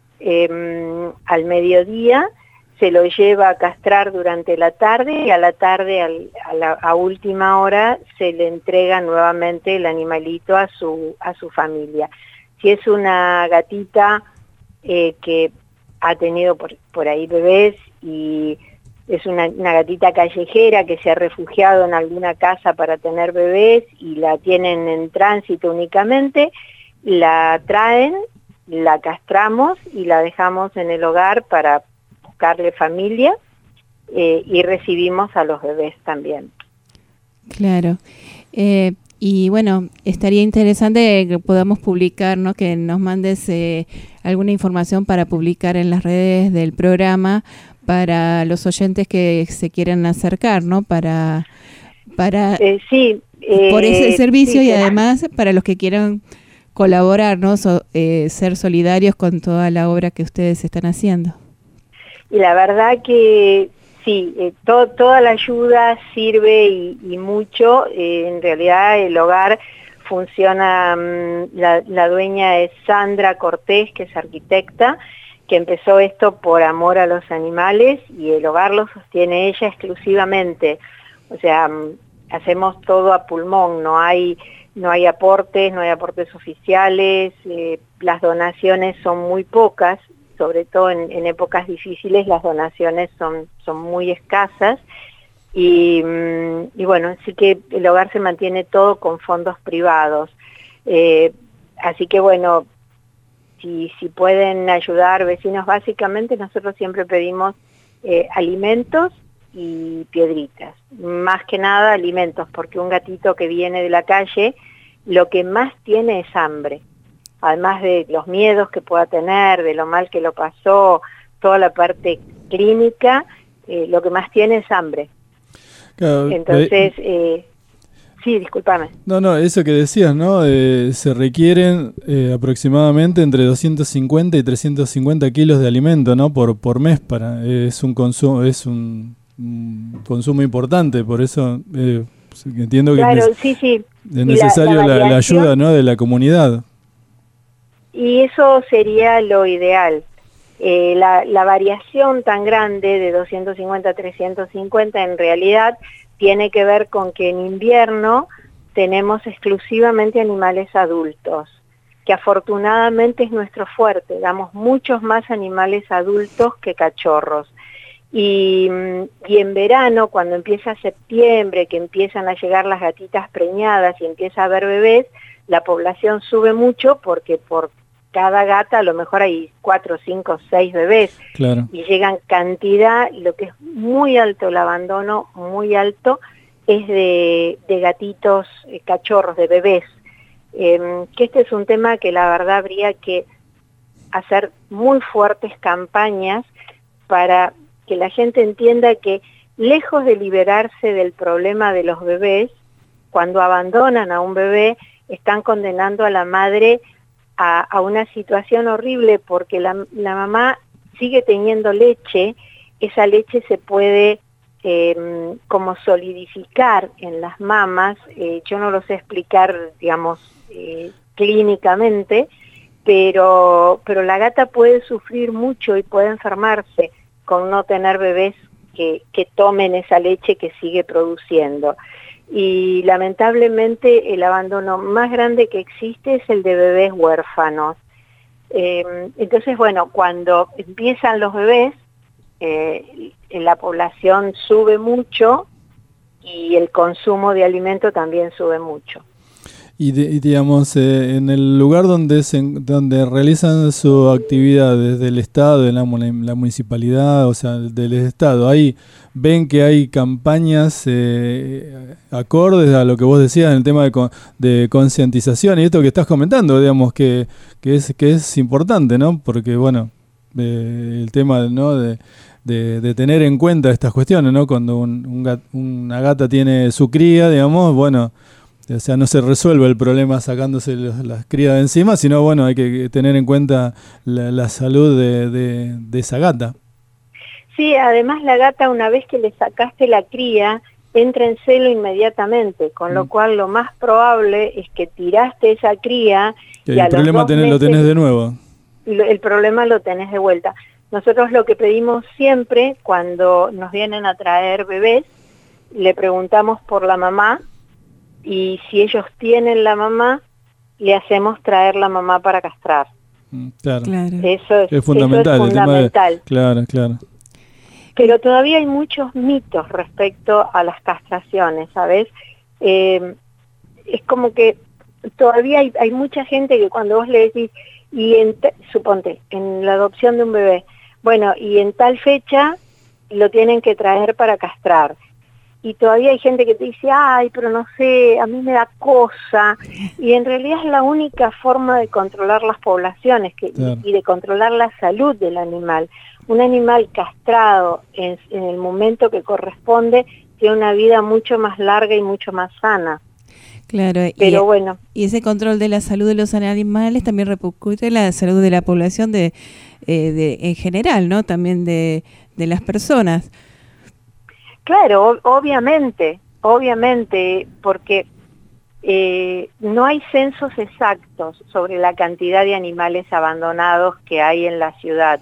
eh, al mediodía, se lo lleva a castrar durante la tarde y a la tarde, al, a, la, a última hora, se le entrega nuevamente el animalito a su, a su familia. Si es una gatita eh, que ha tenido por, por ahí bebés y es una, una gatita callejera que se ha refugiado en alguna casa para tener bebés y la tienen en tránsito únicamente, la traen, la castramos y la dejamos en el hogar para buscarle familia eh, y recibimos a los bebés también. Claro. Eh, y bueno, estaría interesante que podamos publicar, ¿no? Que nos mandes eh, alguna información para publicar en las redes del programa para los oyentes que se quieran acercar, ¿no? Para, para eh, sí, eh, por ese servicio sí, y además para los que quieran colaborar, ¿no? So, eh, ser solidarios con toda la obra que ustedes están haciendo. Y la verdad que sí, eh, to, toda la ayuda sirve y, y mucho. Eh, en realidad el hogar funciona, um, la, la dueña es Sandra Cortés, que es arquitecta, que empezó esto por amor a los animales y el hogar lo sostiene ella exclusivamente. O sea, um, hacemos todo a pulmón, no hay, no hay aportes, no hay aportes oficiales, eh, las donaciones son muy pocas. Sobre todo en, en épocas difíciles las donaciones son, son muy escasas y, y bueno, así que el hogar se mantiene todo con fondos privados. Eh, así que bueno, si, si pueden ayudar vecinos, básicamente nosotros siempre pedimos eh, alimentos y piedritas. Más que nada alimentos, porque un gatito que viene de la calle lo que más tiene es hambre. Además de los miedos que pueda tener, de lo mal que lo pasó, toda la parte clínica, eh, lo que más tiene es hambre. Claro, Entonces, eh, sí, discúlpame. No, no, eso que decías, ¿no? Eh, se requieren eh, aproximadamente entre doscientos cincuenta y trescientos cincuenta kilos de alimento, ¿no? Por, por mes, para eh, es un consumo, es un, un consumo importante, por eso eh, entiendo que claro, es, sí, sí. es necesario la, la, la ayuda, ¿no? De la comunidad. Y eso sería lo ideal. Eh, la, la variación tan grande de doscientos cincuenta a trescientos cincuenta en realidad tiene que ver con que en invierno tenemos exclusivamente animales adultos, que afortunadamente es nuestro fuerte, damos muchos más animales adultos que cachorros. Y, y en verano, cuando empieza septiembre, que empiezan a llegar las gatitas preñadas y empieza a haber bebés, la población sube mucho porque por cada gata a lo mejor hay cuatro, cinco, seis bebés. Claro. Y llegan cantidad, y lo que es muy alto el abandono, muy alto, es de, de gatitos, eh, cachorros, de bebés. Eh, que este es un tema que la verdad habría que hacer muy fuertes campañas para que la gente entienda que lejos de liberarse del problema de los bebés, cuando abandonan a un bebé, están condenando a la madre a, a una situación horrible, porque la, la mamá sigue teniendo leche, esa leche se puede eh, como solidificar en las mamas, eh, yo no lo sé explicar, digamos, eh, clínicamente, pero, pero la gata puede sufrir mucho y puede enfermarse con no tener bebés que, que tomen esa leche que sigue produciendo. Y lamentablemente el abandono más grande que existe es el de bebés huérfanos. Eh, entonces, bueno, cuando empiezan los bebés, eh, la población sube mucho y el consumo de alimento también sube mucho. Y, de, y digamos, eh, en el lugar donde se, donde realizan su actividad desde el Estado, de la, la municipalidad, o sea, del Estado, ahí ven que hay campañas eh, acordes a lo que vos decías en el tema de, de concientización y esto que estás comentando, digamos, que, que, es, que es importante, ¿no? Porque, bueno, eh, el tema, ¿no?, de, de, de tener en cuenta estas cuestiones, ¿no? Cuando un, un gat, una gata tiene su cría, digamos, bueno... O sea, no se resuelve el problema sacándose los, las crías de encima, sino, bueno, hay que tener en cuenta la, la salud de, de, de esa gata. Sí, además la gata, una vez que le sacaste la cría, entra en celo inmediatamente, con mm. lo cual lo más probable es que tiraste esa cría y, y el problema tenés, meses, lo tenés de nuevo. Lo, el problema lo tenés de vuelta. Nosotros lo que pedimos siempre cuando nos vienen a traer bebés, le preguntamos por la mamá, y si ellos tienen la mamá, le hacemos traer la mamá para castrar. Claro. claro. Eso es, es fundamental. Eso es fundamental. De, claro, claro. Pero todavía hay muchos mitos respecto a las castraciones, ¿sabes? Eh, es como que todavía hay, hay mucha gente que cuando vos le decís, y en suponte, en la adopción de un bebé, bueno, y en tal fecha lo tienen que traer para castrar. Y todavía hay gente que te dice, ay, pero no sé, a mí me da cosa. Y en realidad es la única forma de controlar las poblaciones que, claro. y de controlar la salud del animal. Un animal castrado en, en el momento que corresponde tiene una vida mucho más larga y mucho más sana. Claro, pero y, bueno. Y ese control de la salud de los animales también repercute en la salud de la población de, eh, de en general, ¿no? También de, de las personas. Claro, obviamente, obviamente, porque eh, no hay censos exactos sobre la cantidad de animales abandonados que hay en la ciudad,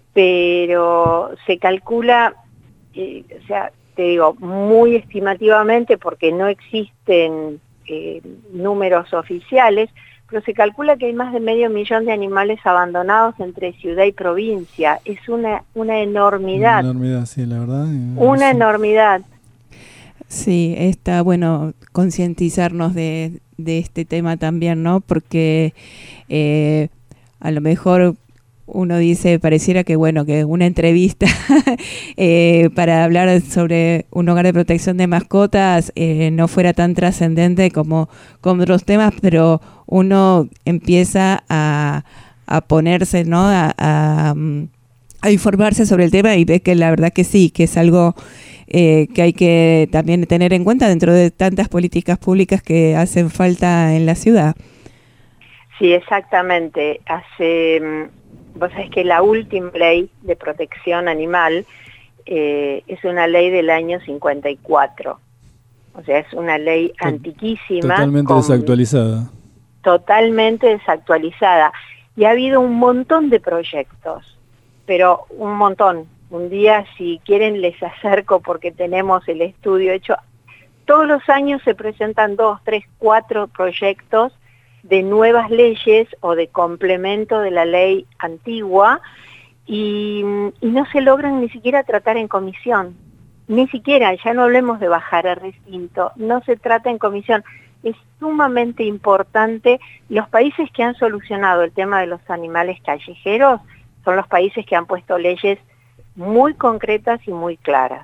pero se calcula, eh, o sea, te digo, muy estimativamente, porque no existen eh, números oficiales, pero se calcula que hay más de medio millón de animales abandonados entre ciudad y provincia. Es una, una enormidad. Una enormidad, sí, la verdad. Una sí. enormidad. Sí, está bueno concientizarnos de, de este tema también, ¿no? Porque eh, a lo mejor uno dice, pareciera que bueno, que una entrevista eh, para hablar sobre un hogar de protección de mascotas eh, no fuera tan trascendente como, como otros temas, pero uno empieza a, a ponerse, ¿no? A, a, a informarse sobre el tema y ve que la verdad que sí, que es algo eh, que hay que también tener en cuenta dentro de tantas políticas públicas que hacen falta en la ciudad. Sí, exactamente. Hace... Vos sabés que la última ley de protección animal eh, es una ley del año cincuenta y cuatro. O sea, es una ley antiquísima. Totalmente desactualizada. Totalmente desactualizada. Y ha habido un montón de proyectos, pero un montón. Un día, si quieren, les acerco porque tenemos el estudio hecho. Todos los años se presentan dos, tres, cuatro proyectos de nuevas leyes o de complemento de la ley antigua y, y no se logran ni siquiera tratar en comisión, ni siquiera, ya no hablemos de bajar al recinto, no se trata en comisión. Es sumamente importante. Los países que han solucionado el tema de los animales callejeros son los países que han puesto leyes muy concretas y muy claras.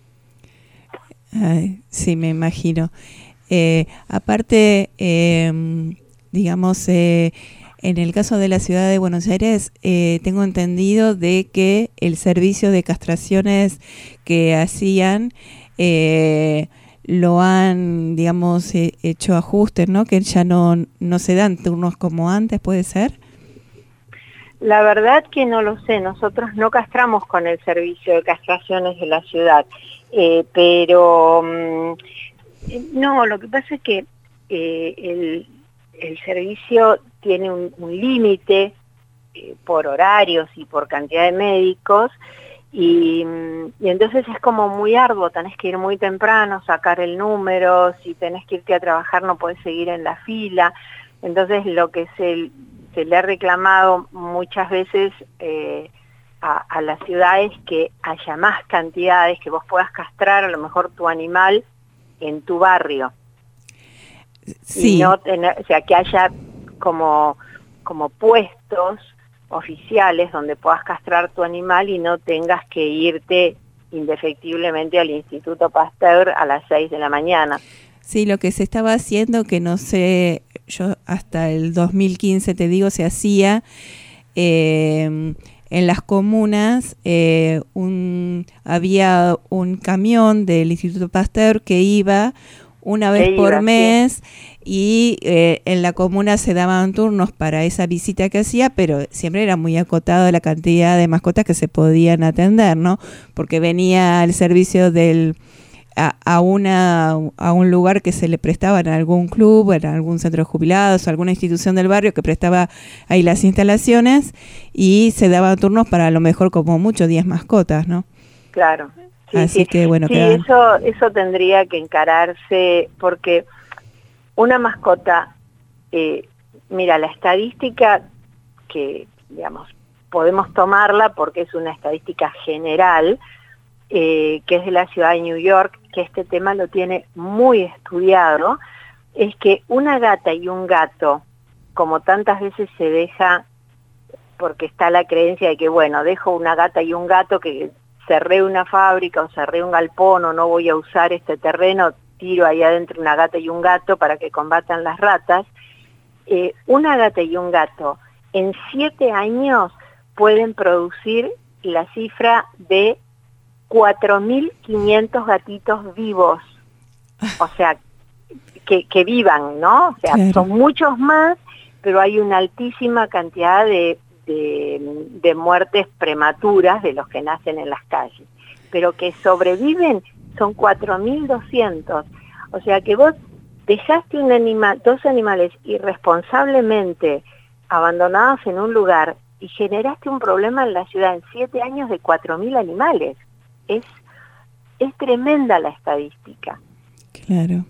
Ay, sí, me imagino. Eh, aparte, eh, digamos, eh, en el caso de la ciudad de Buenos Aires, eh, tengo entendido de que el servicio de castraciones que hacían eh, lo han, digamos, eh, hecho ajustes, ¿no? Que ya no, no se dan turnos como antes, ¿puede ser? La verdad que no lo sé, nosotros no castramos con el servicio de castraciones de la ciudad, eh, pero um, no, lo que pasa es que eh, el, el servicio tiene un, un límite eh, por horarios y por cantidad de médicos, y, y entonces es como muy arduo, tenés que ir muy temprano, sacar el número, si tenés que irte a trabajar no podés seguir en la fila. Entonces lo que se, se le ha reclamado muchas veces eh, a, a la ciudad es que haya más cantidades, que vos puedas castrar a lo mejor tu animal en tu barrio. Sí. Y no tener, o sea, que haya como, como puestos oficiales donde puedas castrar tu animal y no tengas que irte indefectiblemente al Instituto Pasteur a las seis de la mañana. Sí, lo que se estaba haciendo, que no sé, yo hasta el dos mil quince, te digo, se hacía eh, en las comunas, eh, un, había un camión del Instituto Pasteur que iba una vez por iba, mes, sí. Y eh, en la comuna se daban turnos para esa visita que hacía, pero siempre era muy acotado la cantidad de mascotas que se podían atender, ¿no? Porque venía el servicio del a, a una a un lugar que se le prestaba en algún club, en algún centro de jubilados, alguna institución del barrio que prestaba ahí las instalaciones, y se daban turnos para a lo mejor como mucho diez mascotas, ¿no? Claro. Sí, Así sí. que bueno, sí, quedan... eso eso tendría que encararse, porque una mascota, eh, mira, la estadística que, digamos, podemos tomarla porque es una estadística general, eh, que es de la ciudad de New York, que este tema lo tiene muy estudiado, es que una gata y un gato, como tantas veces se deja, porque está la creencia de que, bueno, dejo una gata y un gato, que cerré una fábrica o cerré un galpón o no voy a usar este terreno, tiro ahí adentro una gata y un gato para que combatan las ratas. Eh, una gata y un gato en siete años pueden producir la cifra de cuatro mil quinientos gatitos vivos, o sea, que, que vivan, ¿no? O sea, claro. Son muchos más, pero hay una altísima cantidad de, de, de muertes prematuras de los que nacen en las calles, pero que sobreviven son cuatro mil doscientos, o sea que vos dejaste un animal, dos animales irresponsablemente abandonados en un lugar y generaste un problema en la ciudad en siete años de cuatro mil animales. Es, es tremenda la estadística. Claro.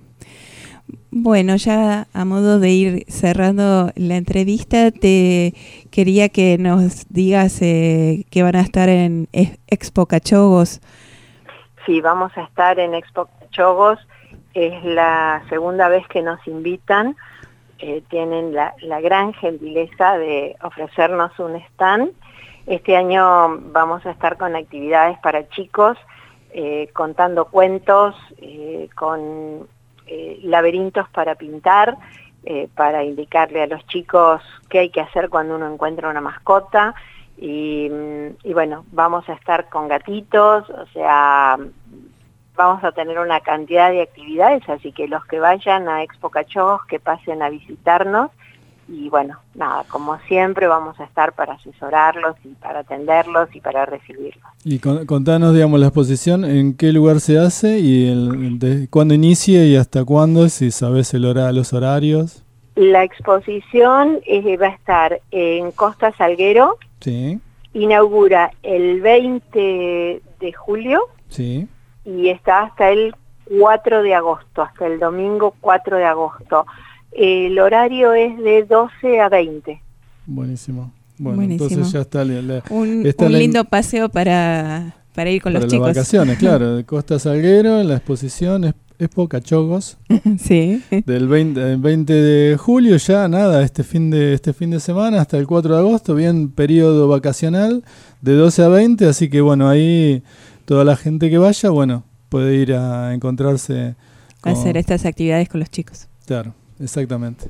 Bueno, ya a modo de ir cerrando la entrevista, te quería que nos digas eh, que van a estar en Expo Cachogos. Sí, vamos a estar en Expo Cachogos, es la segunda vez que nos invitan, eh, tienen la, la gran gentileza de ofrecernos un stand. Este año vamos a estar con actividades para chicos, eh, contando cuentos, eh, con eh, laberintos para pintar, eh, para indicarle a los chicos qué hay que hacer cuando uno encuentra una mascota. Y, y bueno, vamos a estar con gatitos, o sea, vamos a tener una cantidad de actividades, así que los que vayan a Expo Cachogos, que pasen a visitarnos. Y bueno, nada, como siempre vamos a estar para asesorarlos y para atenderlos y para recibirlos. Y con, contanos, digamos, la exposición, en qué lugar se hace y el, de, cuándo inicia y hasta cuándo, si sabes el hora, los horarios. La exposición eh, va a estar en Costa Salguero. Sí. Inaugura el veinte de julio. Sí. Y está hasta el cuatro de agosto, hasta el domingo cuatro de agosto. El horario es de doce a veinte. Buenísimo. Bueno, Buenísimo. entonces ya está, la, la, Un, está un la, lindo paseo para, para ir con para los las chicos. vacaciones, claro, de Costa Salguero, la exposición es, Expo Cachogos, Sí. del veinte, veinte de julio, ya nada, este fin de este fin de semana hasta el cuatro de agosto, bien periodo vacacional de doce a veinte, así que bueno, ahí toda la gente que vaya, bueno, puede ir a encontrarse con, Hacer estas actividades con los chicos. Claro, exactamente.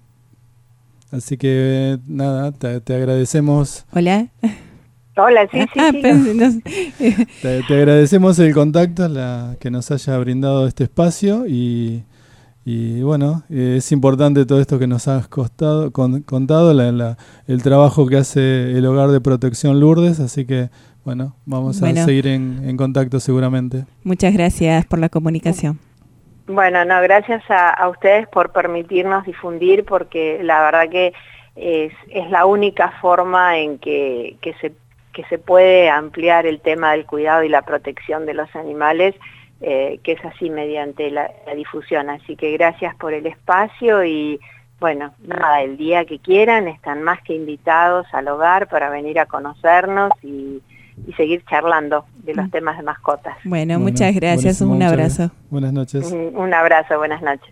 Así que nada, te, te agradecemos. Hola. Hola, sí, sí, Ah, sí. pensé, no sé. Te, te agradecemos el contacto, la, que nos haya brindado este espacio y, y bueno, eh, es importante todo esto que nos has costado, con, contado, la, la, el trabajo que hace el Hogar de Protección Lourdes, así que bueno, vamos Bueno. a seguir en, en contacto seguramente. Muchas gracias por la comunicación. Bueno, no, gracias a, a ustedes por permitirnos difundir, porque la verdad que es, es la única forma en que, que, se, que se puede ampliar el tema del cuidado y la protección de los animales, eh, que es así mediante la, la difusión. Así que gracias por el espacio y bueno, nada, el día que quieran están más que invitados al hogar para venir a conocernos y, y seguir charlando de los temas de mascotas. Bueno, Bueno, muchas gracias. buenísimo, Un muchas abrazo. gracias. Buenas noches. Un, un abrazo, buenas noches.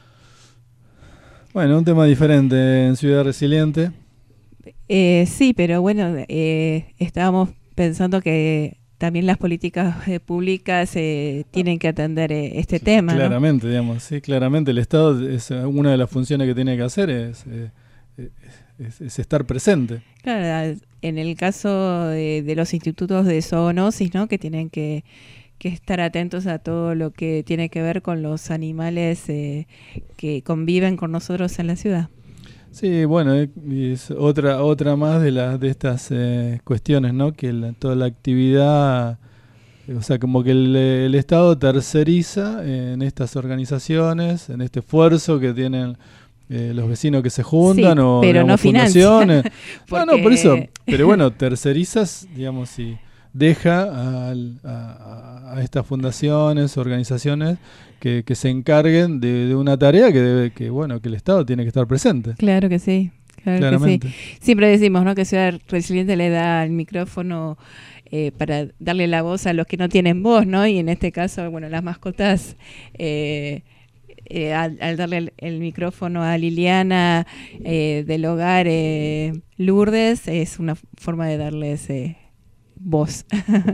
Bueno, un tema diferente en Ciudad Resiliente. Eh, sí, pero bueno, eh, estábamos pensando que también las políticas eh, públicas eh, tienen que atender eh, este Sí, tema, ¿no? Claramente, digamos, sí, claramente el Estado, es una de las funciones que tiene que hacer es, eh, es, es estar presente. Claro, en el caso de, de los institutos de zoonosis, ¿no? Que tienen que, que estar atentos a todo lo que tiene que ver con los animales eh, que conviven con nosotros en la ciudad. Sí, bueno, eh, y es otra otra más de las de estas eh, cuestiones, ¿no? Que la, toda la actividad, o sea, como que el, el Estado terceriza en estas organizaciones, en este esfuerzo que tienen eh, los vecinos que se juntan Sí, o pero digamos, no financia. fundaciones. No, no, por eso. Porque- Pero bueno, tercerizas, digamos, si deja al- a, a estas fundaciones, organizaciones que, que se encarguen de, de una tarea que debe, que bueno, que el Estado tiene que estar presente. Claro que sí, claro Claramente. que sí. Siempre decimos, ¿no? Que Ciudad Resiliente le da el micrófono eh, para darle la voz a los que no tienen voz, ¿no? Y en este caso, bueno, las mascotas, eh, eh, al, al darle el, el micrófono a Liliana eh, del hogar eh, Lourdes, es una forma de darles eh, voz.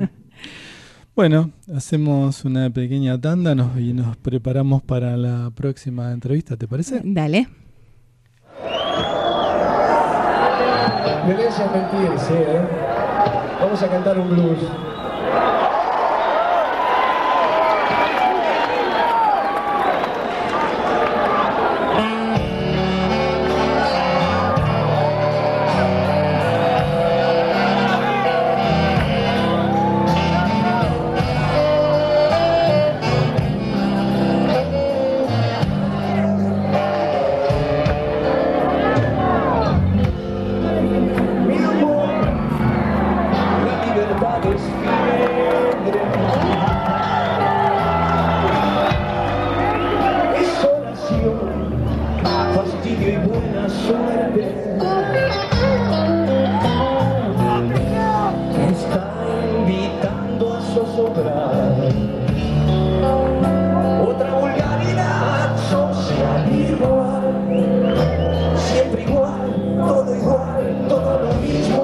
Bueno, hacemos una pequeña tanda nos, y nos preparamos para la próxima entrevista, ¿te parece? Dale. Violencia es mentir, sí, ¿eh? Vamos a cantar un blues. Mi amor, la libertad es fiebre. Es oración, fastidio y buena suerte. Está invitando a zozobrar otra vulgaridad social igual. Siempre igual, todo igual, todo lo mismo.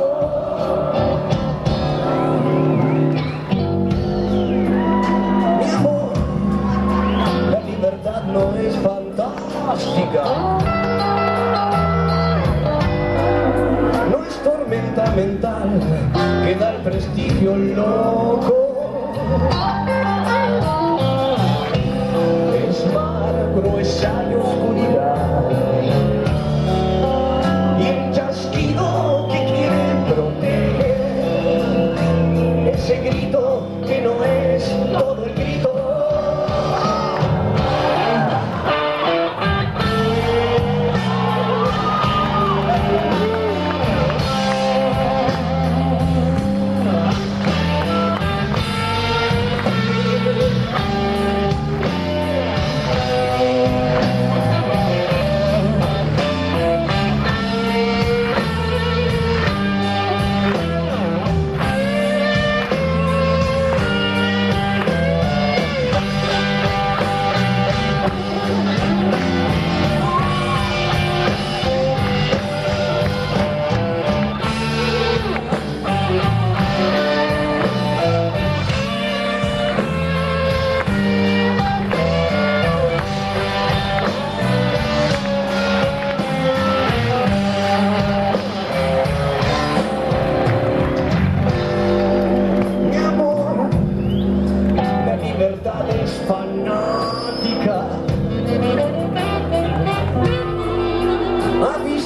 Mi amor, la libertad no es fantástica. No es tormenta mental que da el prestigio loco.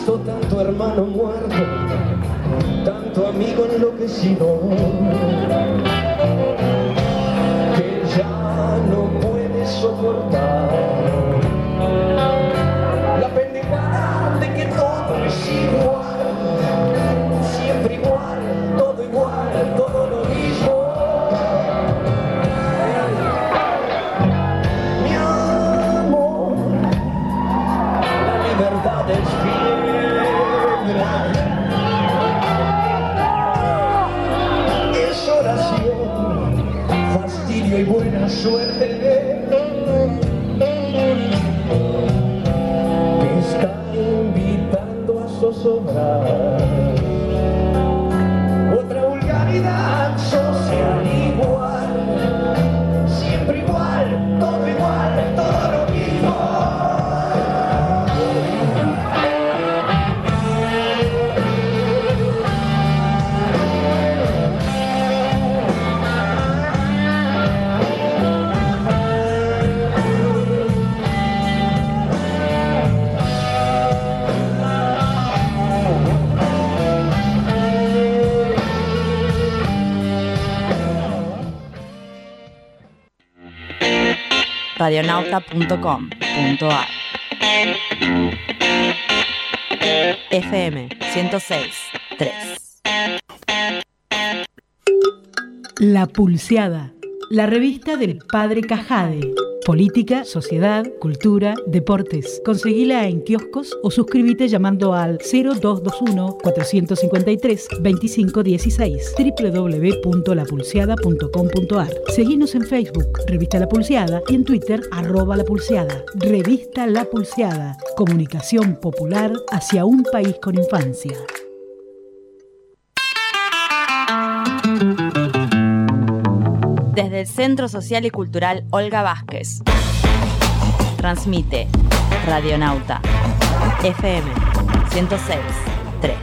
visto tanto hermano muerto, tanto amigo enloquecido, que ya no puede soportar la pendejada de que todo es igual, siempre igual, todo igual, todo lo mismo. Mi amor, la libertad es fiebre, es oración, fastidio y buena suerte. Me está invitando a zozobrar otra vulgaridad social igual, siempre igual, todo igual, todo lo mismo. radionauta punto com punto a r F M ciento seis punto tres. La Pulseada, la revista del Padre Cajade. Política, sociedad, cultura, deportes. Conseguila en kioscos o suscríbete llamando al cero dos dos uno, cuatro cinco tres, dos cinco uno seis, doble u doble u doble u punto la pulseada punto com punto a r. Seguinos en Facebook, Revista La Pulseada, y en Twitter, arroba La Pulseada. Revista La Pulseada, comunicación popular hacia un país con infancia. Desde el Centro Social y Cultural Olga Vázquez. Transmite Radionauta F M ciento seis punto tres.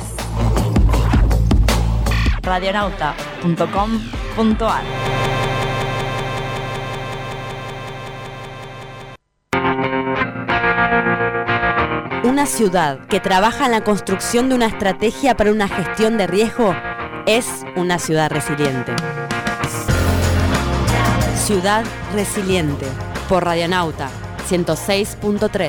radionauta punto com punto a r. Una ciudad que trabaja en la construcción de una estrategia para una gestión de riesgo es una ciudad resiliente. Ciudad Resiliente, por Radionauta ciento seis punto tres.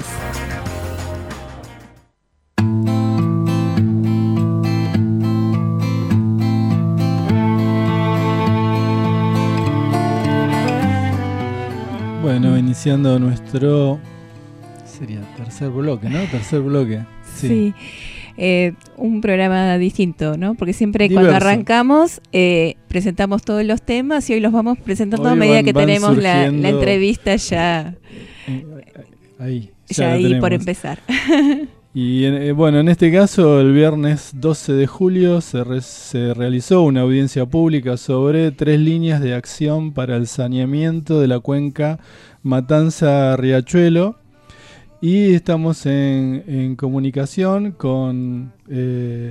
Bueno, iniciando nuestro... sería tercer bloque, ¿no? Tercer bloque. Sí. Sí. Eh, un programa distinto, ¿no? Porque siempre Diverso. Cuando arrancamos eh, presentamos todos los temas y hoy los vamos presentando Hoy a medida van- que van tenemos la, surgiendo- la entrevista ya, Eh, Ahí. ya la ahí tenemos. por empezar. Y eh, bueno, en este caso, el viernes doce de julio se, re- se realizó una audiencia pública sobre tres líneas de acción para el saneamiento de la cuenca Matanza-Riachuelo. Y estamos en, en comunicación con eh,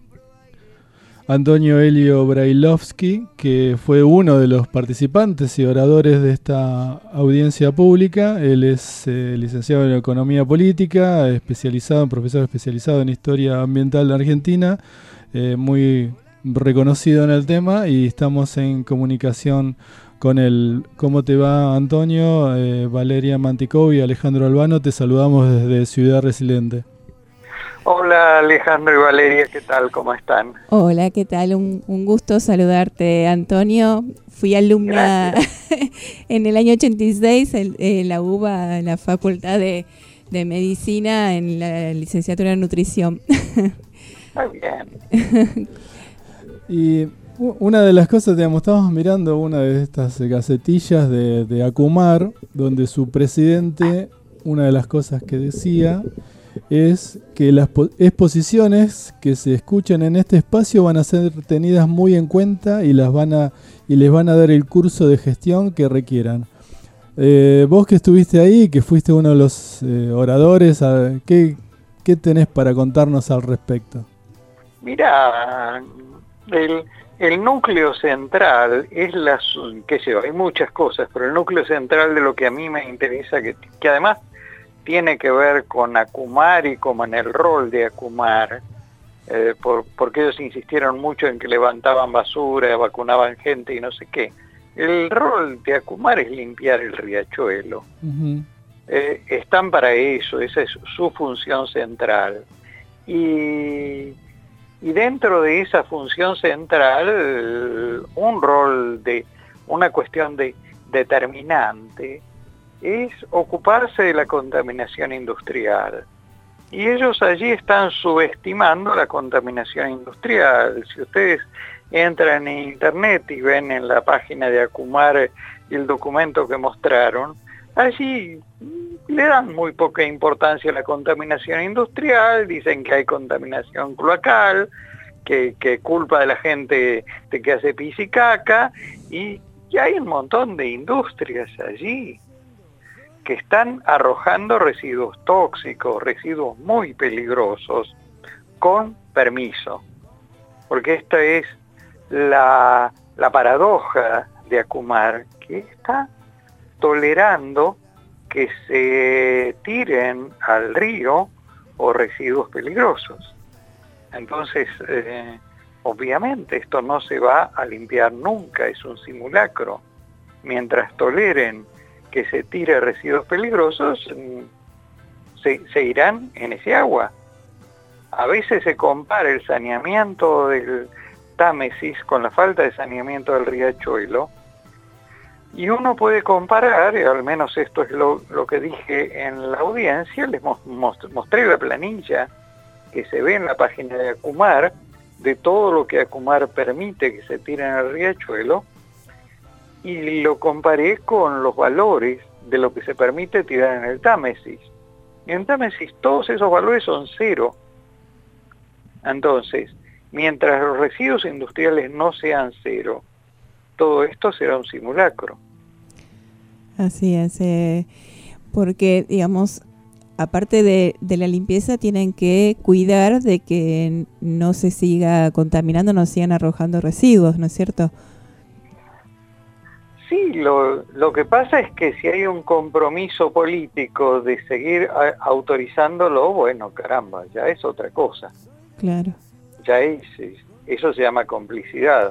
Antonio Elio Brailovsky, que fue uno de los participantes y oradores de esta audiencia pública. Él es eh, licenciado en Economía Política, especializado, profesor especializado en Historia Ambiental de Argentina, eh, muy reconocido en el tema, y estamos en comunicación con él. ¿Cómo te va, Antonio? Eh, Valeria Manticov y Alejandro Albano, te saludamos desde Ciudad Resiliente. Hola Alejandro y Valeria, ¿qué tal? ¿Cómo están? Hola, ¿qué tal? Un, un gusto saludarte, Antonio. Fui alumna en el año ochenta y seis en, en la U B A, en la Facultad de, de Medicina, en la licenciatura en Nutrición. Muy bien. Y una de las cosas, digamos, estábamos mirando una de estas gacetillas de, de Acumar, donde su presidente, una de las cosas que decía es que las po- exposiciones que se escuchan en este espacio van a ser tenidas muy en cuenta y las van a y les van a dar el curso de gestión que requieran. Eh, vos que estuviste ahí, que fuiste uno de los eh, oradores, a- ¿qué, ¿qué tenés para contarnos al respecto? Mira, el, el núcleo central es la, qué sé yo, hay muchas cosas, pero el núcleo central de lo que a mí me interesa, que, que además tiene que ver con Acumar y como en el rol de Acumar, eh, por, porque ellos insistieron mucho en que levantaban basura, vacunaban gente y no sé qué. El rol de Acumar es limpiar el riachuelo. Uh-huh. Eh, están para eso, esa es su función central. Y, y dentro de esa función central, un rol de, una cuestión de determinante es ocuparse de la contaminación industrial. Y ellos allí están subestimando la contaminación industrial. Si ustedes entran en internet y ven en la página de Acumar el documento que mostraron, allí le dan muy poca importancia a la contaminación industrial, dicen que hay contaminación cloacal, que, que culpa de la gente de que hace pis y caca, y, y hay un montón de industrias allí que están arrojando residuos tóxicos, residuos muy peligrosos, con permiso. Porque esta es la, la paradoja de Acumar, que está tolerando que se tiren al río o residuos peligrosos. Entonces, eh, obviamente esto no se va a limpiar nunca, es un simulacro. Mientras toleren que se tire residuos peligrosos, se, se irán en ese agua. A veces se compara el saneamiento del Támesis con la falta de saneamiento del riachuelo, y uno puede comparar, y al menos esto es lo, lo que dije en la audiencia, les mostré la planilla que se ve en la página de Acumar, de todo lo que Acumar permite que se tire en el riachuelo, y lo comparé con los valores de lo que se permite tirar en el Támesis. Y en Támesis todos esos valores son cero. Entonces, mientras los residuos industriales no sean cero, todo esto será un simulacro. Así es, eh, porque, digamos, aparte de, de la limpieza, tienen que cuidar de que no se siga contaminando, no sigan arrojando residuos, ¿no es cierto? Sí, lo, lo que pasa es que si hay un compromiso político de seguir a, autorizándolo, bueno, caramba, ya es otra cosa. Claro. Ya es, eso se llama complicidad.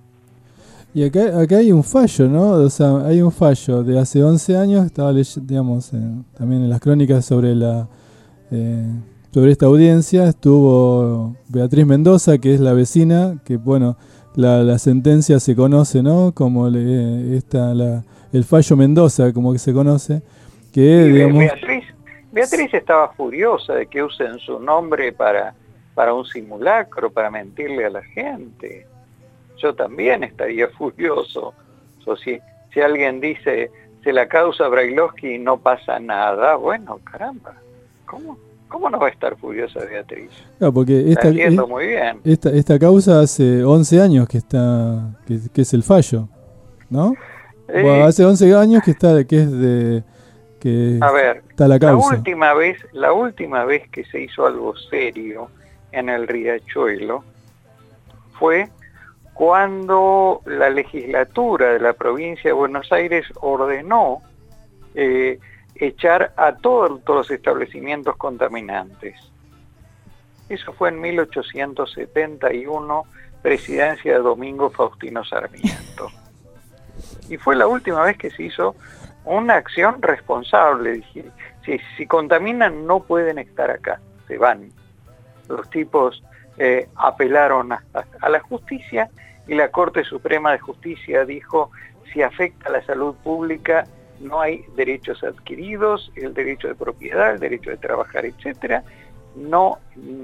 Y acá, acá hay un fallo, ¿no? O sea, hay un fallo de hace once años, estaba leyendo, digamos, eh, también en las crónicas sobre la eh, sobre esta audiencia, estuvo Beatriz Mendoza, que es la vecina, que bueno, la, la sentencia se conoce, ¿no? Como le, esta, la, el fallo Mendoza, como que se conoce, que sí, digamos... Beatriz, Beatriz estaba furiosa de que usen su nombre para, para un simulacro, para mentirle a la gente. Yo también estaría furioso. O si, si alguien dice, se la causa Brailovsky y no pasa nada, bueno, caramba, ¿cómo, cómo no va a estar furiosa Beatriz? Claro, porque esta, Está haciendo es, muy bien. Esta, esta causa hace once años que está, que, que es el fallo, ¿no? Eh, bueno, hace once años que está, que es de, que a ver, está la causa. La última vez, la última vez que se hizo algo serio en el riachuelo fue cuando la legislatura de la provincia de Buenos Aires ordenó eh, echar a todos, todos los establecimientos contaminantes. Eso fue en mil ochocientos setenta y uno, presidencia de Domingo Faustino Sarmiento. Y fue la última vez que se hizo una acción responsable. Si, si contaminan no pueden estar acá, se van. Los tipos eh, apelaron a, a, a la justicia, y la Corte Suprema de Justicia dijo, si afecta a la salud pública, no hay derechos adquiridos, el derecho de propiedad, el derecho de trabajar, etcétera, no,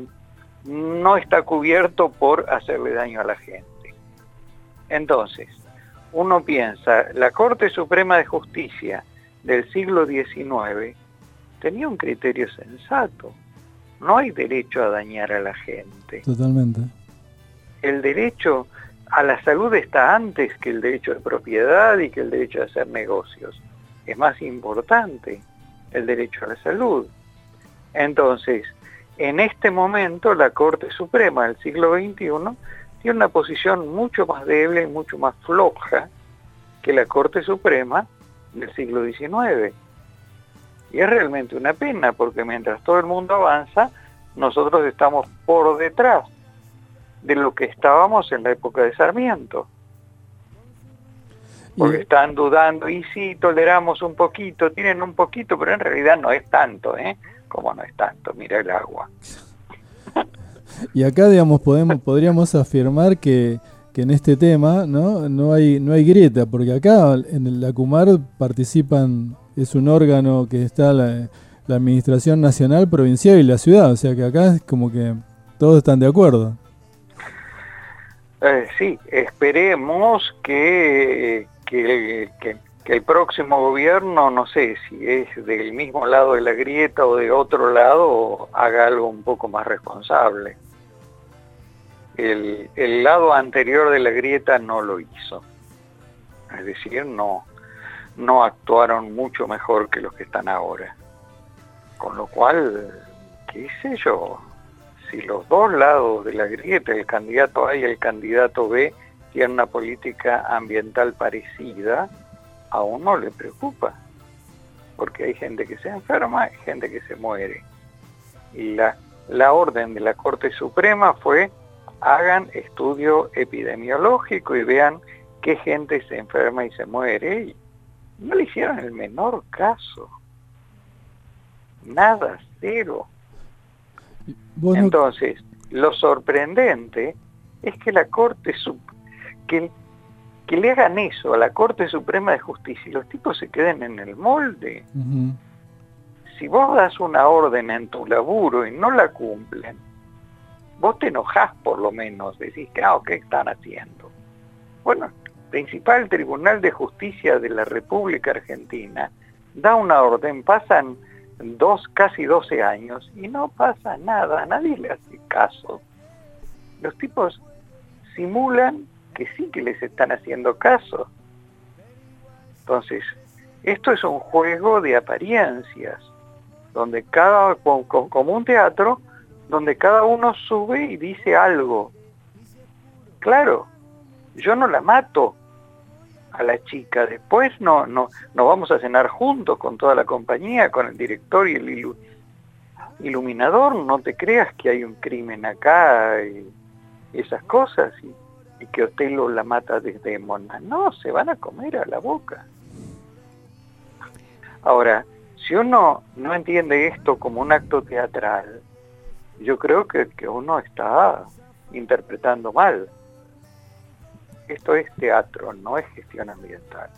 no está cubierto por hacerle daño a la gente. Entonces, uno piensa, la Corte Suprema de Justicia del siglo diecinueve tenía un criterio sensato. No hay derecho a dañar a la gente. Totalmente. El derecho a la salud está antes que el derecho de propiedad y que el derecho de hacer negocios. Es más importante el derecho a la salud. Entonces, en este momento la Corte Suprema del siglo veintiuno tiene una posición mucho más débil y mucho más floja que la Corte Suprema del siglo diecinueve. Y es realmente una pena, porque mientras todo el mundo avanza, nosotros estamos por detrás de lo que estábamos en la época de Sarmiento. Porque están dudando, y sí, toleramos un poquito, tienen un poquito, pero en realidad no es tanto, ¿eh? Como no es tanto, mira el agua. Y acá, digamos, podemos, podríamos afirmar que, que en este tema, ¿no? No hay, no hay grieta, porque acá en el ACUMAR participan, es un órgano que está la, la Administración Nacional, Provincial y la ciudad, o sea que acá es como que todos están de acuerdo. Eh, sí, esperemos que, que, que, que el próximo gobierno, no sé si es del mismo lado de la grieta o de otro lado, haga algo un poco más responsable. El, el lado anterior de la grieta no lo hizo. Es decir, no, no actuaron mucho mejor que los que están ahora. Con lo cual, qué sé yo, si los dos lados de la grieta, el candidato A y el candidato B, tienen una política ambiental parecida, a uno le preocupa. Porque hay gente que se enferma y gente que se muere. Y la, la orden de la Corte Suprema fue: hagan estudio epidemiológico y vean qué gente se enferma y se muere. Y no le hicieron el menor caso. Nada, cero. Bueno. Entonces, lo sorprendente es que la Corte que, que le hagan eso a la Corte Suprema de Justicia y los tipos se queden en el molde. Uh-huh. Si vos das una orden en tu laburo y no la cumplen, vos te enojás por lo menos, decís, claro, ¿qué están haciendo? Bueno, el principal Tribunal de Justicia de la República Argentina da una orden, pasan dos, casi doce años y no pasa nada, nadie le hace caso. Los tipos simulan que sí que les están haciendo caso. Entonces, esto es un juego de apariencias, donde cada, como un teatro, donde cada uno sube y dice algo. Claro, yo no la mato a la chica, después no, no, no vamos a cenar juntos con toda la compañía, con el director y el ilu iluminador, no te creas que hay un crimen acá y esas cosas, y, y que Otelo la mata desde Mona. No, se van a comer a la boca. Ahora, si uno no entiende esto como un acto teatral, yo creo que, que uno está interpretando mal. Esto es teatro, no es gestión ambiental.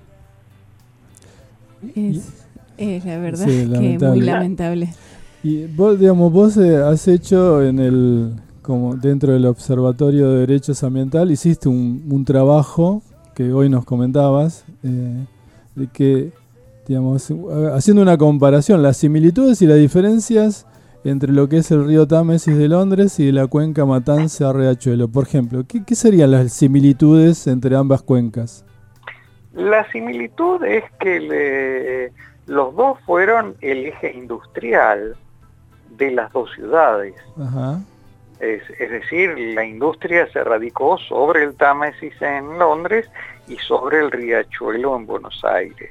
Es, es la verdad sí, que es muy lamentable. Y vos, digamos, vos eh, has hecho en el, como dentro del Observatorio de Derechos Ambiental, hiciste un, un trabajo que hoy nos comentabas, eh, de que, digamos, haciendo una comparación, las similitudes y las diferencias entre lo que es el río Támesis de Londres y la cuenca Matanza-Riachuelo. Por ejemplo, ¿qué, ¿qué serían las similitudes entre ambas cuencas? La similitud es que le, los dos fueron el eje industrial de las dos ciudades. Ajá. Es, es decir, la industria se radicó sobre el Támesis en Londres y sobre el Riachuelo en Buenos Aires.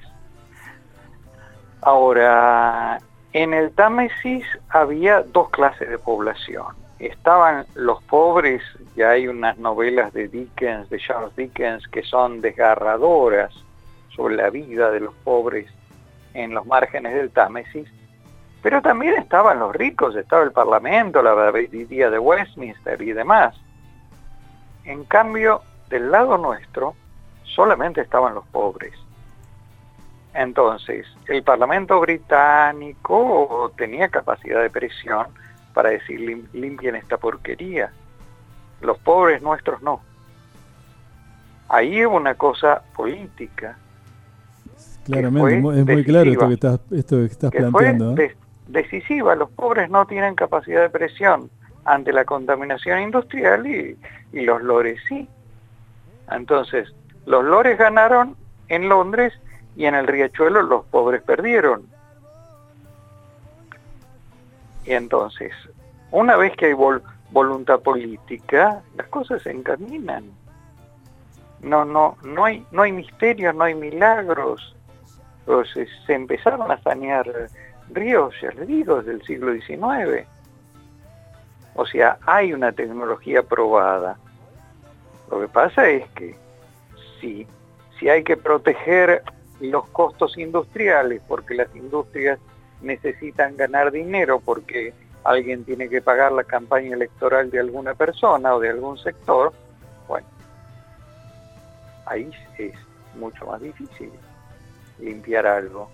Ahora, en el Támesis había dos clases de población. Estaban los pobres, y hay unas novelas de Dickens, de Charles Dickens, que son desgarradoras sobre la vida de los pobres en los márgenes del Támesis, pero también estaban los ricos, estaba el Parlamento, la abadía de Westminster y demás. En cambio, del lado nuestro, solamente estaban los pobres. Entonces, el Parlamento británico tenía capacidad de presión para decir, lim limpien esta porquería. Los pobres nuestros no. Ahí hubo una cosa política. Claramente, es muy decisiva, claro esto que estás, esto que estás que planteando. Fue ¿eh? decisiva. Los pobres no tienen capacidad de presión ante la contaminación industrial y, y los lores sí. Entonces, los lores ganaron en Londres y en el Riachuelo los pobres perdieron. Y entonces, una vez que hay vol voluntad política, las cosas se encaminan. No, no, no hay, no hay misterios, no hay milagros. Pero se, se empezaron a sanear ríos, ya les digo, desde el siglo diecinueve. O sea, hay una tecnología probada. Lo que pasa es que si, si hay que proteger los costos industriales, porque las industrias necesitan ganar dinero, porque alguien tiene que pagar la campaña electoral de alguna persona o de algún sector, bueno, ahí es mucho más difícil limpiar algo.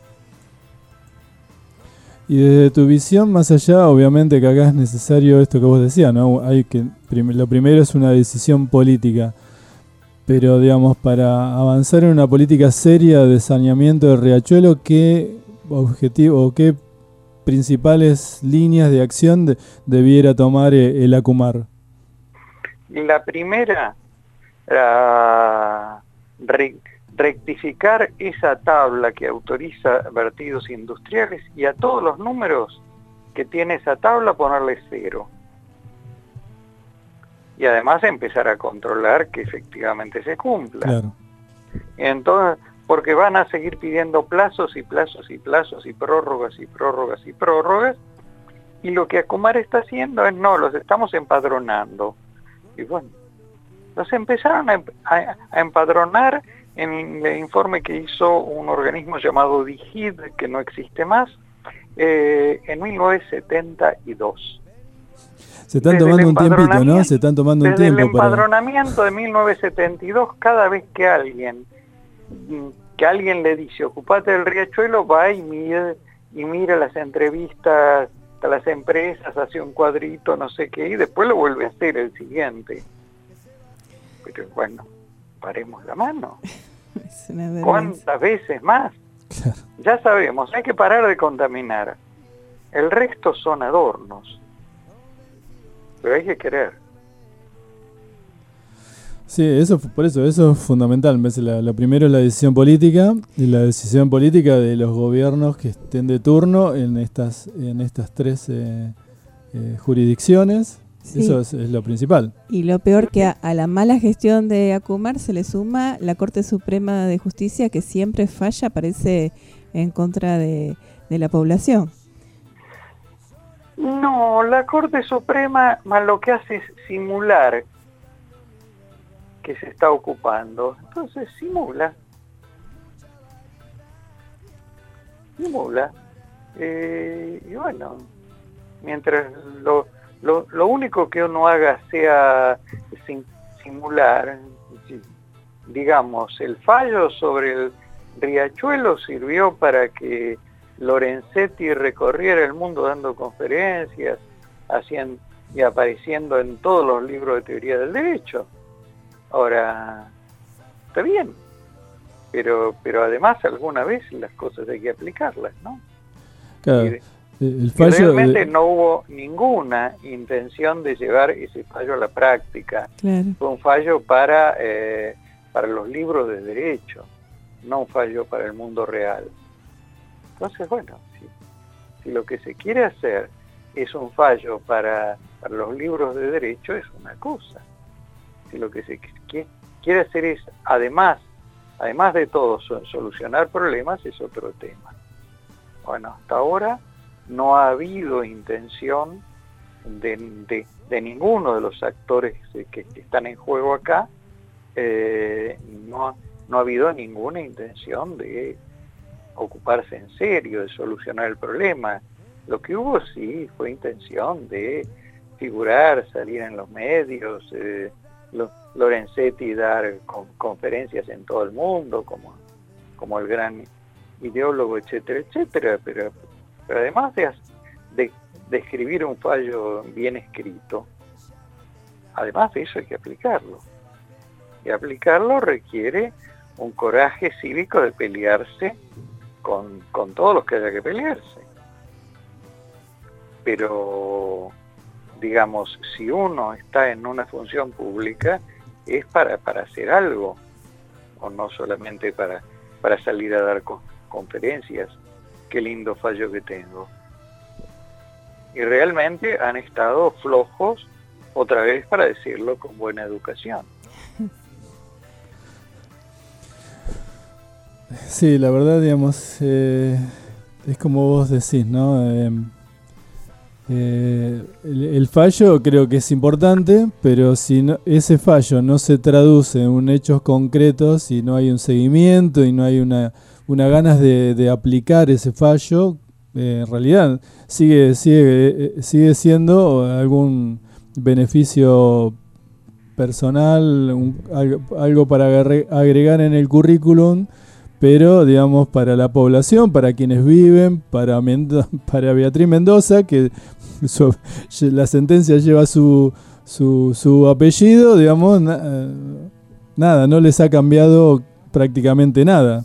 Y desde tu visión, más allá, obviamente que acá es necesario esto que vos decías, ¿no? Hay que, prim- lo primero es una decisión política, pero digamos, para avanzar en una política seria de saneamiento del riachuelo, ¿qué objetivo o qué principales líneas de acción de, debiera tomar eh, el ACUMAR? La primera, la re- rectificar esa tabla que autoriza vertidos industriales y a todos los números que tiene esa tabla ponerle cero. Y además empezar a controlar que efectivamente se cumpla. Claro. Entonces, porque van a seguir pidiendo plazos y plazos y plazos y prórrogas y prórrogas y prórrogas, y lo que ACUMAR está haciendo es, no, los estamos empadronando. Y bueno, los empezaron a, a, a empadronar en el informe que hizo un organismo llamado DIGID, que no existe más, eh, en mil novecientos setenta y dos. Se están Desde tomando el un tiempito, ¿no? Se están tomando un Desde tiempo el para... empadronamiento de mil novecientos setenta y dos, cada vez que alguien que alguien le dice ocupate del riachuelo, va y mira, y mira las entrevistas a las empresas, hace un cuadrito, no sé qué, y después lo vuelve a hacer el siguiente. Pero bueno, paremos la mano. ¿Cuántas veces más? Claro. Ya sabemos, hay que parar de contaminar. El resto son adornos. Pero hay que querer. Sí, eso por eso, eso es fundamental. Me parece la, lo primero es la decisión política, y la decisión política de los gobiernos que estén de turno en estas, en estas tres eh, eh, jurisdicciones. Sí. Eso es, es lo principal. Y lo peor, que a, a la mala gestión de ACUMAR se le suma la Corte Suprema de Justicia, que siempre falla, parece, en contra de, de la población. No, la Corte Suprema más lo que hace es simular que se está ocupando. Entonces simula. Simula. Eh, y bueno, mientras lo, lo, lo único que uno haga sea sim, simular, digamos, el fallo sobre el riachuelo sirvió para que Lorenzetti recorriera el mundo dando conferencias, haciendo y apareciendo en todos los libros de teoría del derecho. Ahora, está bien, pero pero además alguna vez las cosas hay que aplicarlas, ¿no? Claro, y, el fallo y realmente de... no hubo ninguna intención de llevar ese fallo a la práctica. Claro. Fue un fallo para, eh, para los libros de derecho, no un fallo para el mundo real. Entonces, bueno, si, si lo que se quiere hacer es un fallo para, para los libros de derecho, es una cosa. Si lo que se que, quiere hacer es, además, además de todo, solucionar problemas, es otro tema. Bueno, hasta ahora no ha habido intención de, de, de ninguno de los actores que, que están en juego acá, eh, no, no ha habido ninguna intención de ocuparse en serio, de solucionar el problema. Lo que hubo sí fue intención de figurar, salir en los medios, eh, Lorenzetti dar con, conferencias en todo el mundo como, como el gran ideólogo, etcétera, etcétera, pero, pero además de, de, de escribir un fallo bien escrito, además de eso hay que aplicarlo. Y aplicarlo requiere un coraje cívico de pelearse con, con todos los que haya que pelearse. Pero digamos, si uno está en una función pública, es para, para hacer algo, o no solamente para, para salir a dar con, conferencias. Qué lindo fallo que tengo. Y realmente han estado flojos, otra vez para decirlo con buena educación. sí, la verdad, digamos, eh, es como vos decís, ¿no? Eh, eh, el, el fallo creo que es importante, pero si no, ese fallo no se traduce en hechos concretos y no hay un seguimiento y no hay una, una ganas de, de aplicar ese fallo, eh, en realidad sigue, sigue, eh, sigue siendo algún beneficio personal, un, algo, algo para agregar en el currículum, pero digamos para la población, para quienes viven, para, Mendo- para Beatriz Mendoza, que su, la sentencia lleva su, su, su apellido, digamos, na, nada, no les ha cambiado prácticamente nada.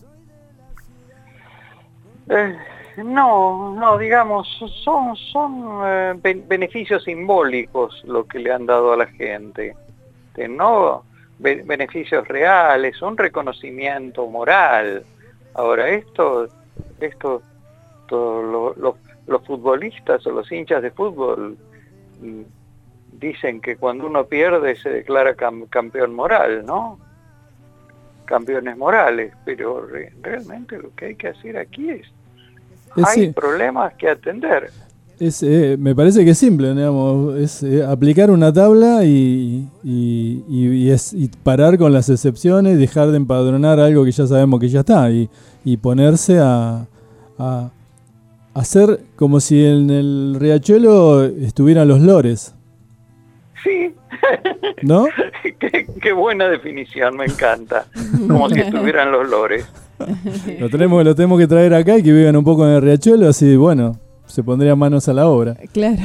Eh, no, no, digamos, son, son eh, ben- beneficios simbólicos lo que le han dado a la gente, de no be- beneficios reales, un reconocimiento moral. Ahora, esto, esto, todo lo, lo, los futbolistas o los hinchas de fútbol mm, dicen que cuando uno pierde se declara cam- campeón moral, ¿no? Campeones morales, pero re- realmente lo que hay que hacer aquí es, Es hay sí. problemas que atender. Es, eh, me parece que es simple, digamos, es eh, aplicar una tabla y, y, y, y, es, y parar con las excepciones, dejar de empadronar algo que ya sabemos que ya está y, y ponerse a, a hacer como si en el riachuelo estuvieran los lores. Sí. ¿No? qué, qué buena definición, me encanta. Como si estuvieran los lores. Lo tenemos, lo tenemos que traer acá y que vivan un poco en el riachuelo, así, bueno, se pondrían manos a la obra. Claro.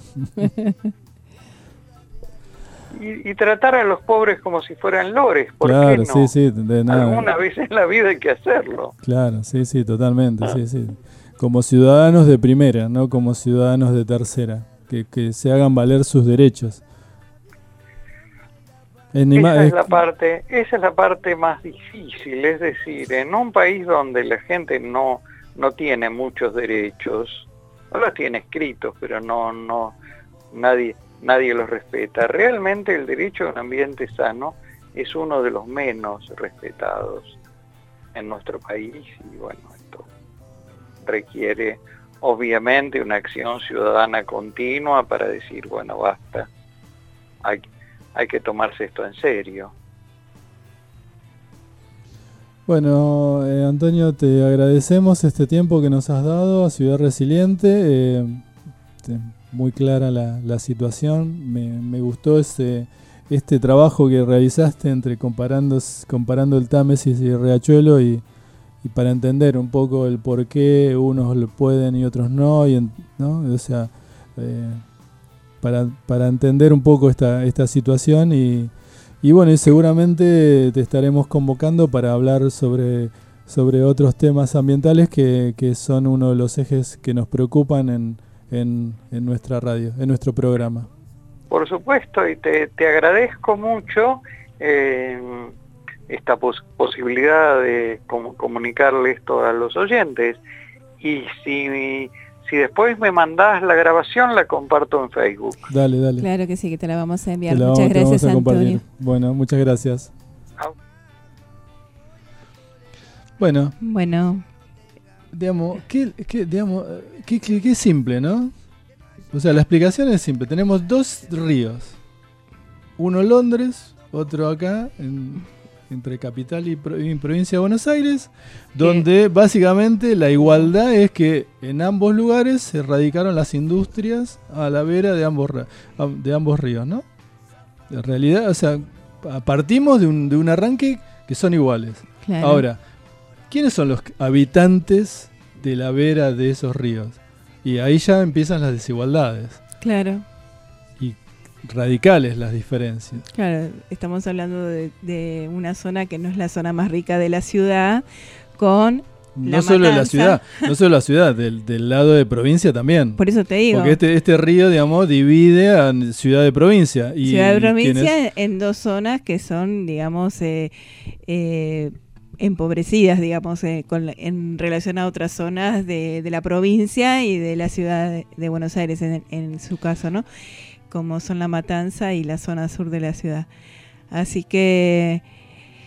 Y, y tratar a los pobres como si fueran lores, ¿por Claro, qué no? sí, sí, de nada. Alguna vez en la vida hay que hacerlo. Claro, sí, sí, totalmente, sí, sí. Como ciudadanos de primera, no como ciudadanos de tercera, que, que se hagan valer sus derechos. Es ni más- Esa es es- la parte, esa es la parte más difícil, es decir, en un país donde la gente no, no tiene muchos derechos, no los tiene escritos, pero no, no, nadie, nadie los respeta. Realmente el derecho a un ambiente sano es uno de los menos respetados en nuestro país y bueno, esto requiere obviamente una acción ciudadana continua para decir, bueno, basta, hay, hay que tomarse esto en serio. Bueno, eh, Antonio, te agradecemos este tiempo que nos has dado a Ciudad Resiliente. eh, te- muy clara la, la situación. Me, me gustó ese, este trabajo que realizaste entre comparando, comparando el Támesis y el Riachuelo y, y para entender un poco el por qué unos lo pueden y otros no, y en- ¿no? O sea, eh, para, para entender un poco esta, esta situación y, y bueno, y seguramente te estaremos convocando para hablar sobre, sobre otros temas ambientales que, que son uno de los ejes que nos preocupan en, en, en nuestra radio, en nuestro programa. Por supuesto, y te, te agradezco mucho eh, esta pos- posibilidad de com- comunicarle esto a los oyentes. Y si, si después me mandás la grabación, la comparto en Facebook. Dale, dale. Claro que sí, que te la vamos a Te enviar. la Muchas vamos- te vamos gracias, a compartir. Antonio. Bueno, muchas gracias. Chao. Bueno, Bueno, digamos, qué, qué, digamos, qué, qué- qué simple, ¿no? O sea, la explicación es simple. Tenemos dos ríos. Uno Londres, otro acá, en- entre capital y, pro- y provincia de Buenos Aires, donde básicamente la igualdad es que en ambos lugares se radicaron las industrias a la vera de ambos, ra- de ambos ríos, ¿no? En realidad, o sea, pa- partimos de un, de un arranque que son iguales. claro. Ahora, ¿quiénes son los habitantes de la vera de esos ríos? Y ahí ya empiezan las desigualdades. Claro, Y radicales las diferencias. claro. Estamos hablando de, de una zona que no es la zona más rica de la ciudad, con No La solo de la Matanza. ciudad, no solo de la ciudad, del, del lado de provincia también. Por eso te digo, Porque este, este río, digamos, divide a ciudad de provincia. Y, ciudad de y provincia quienes- en dos zonas que son, digamos, eh, eh, empobrecidas, digamos, eh, con la- en relación a otras zonas de, de la provincia y de la ciudad de, de Buenos Aires, en, en su caso, ¿no? Como son La Matanza y la zona sur de la ciudad. Así que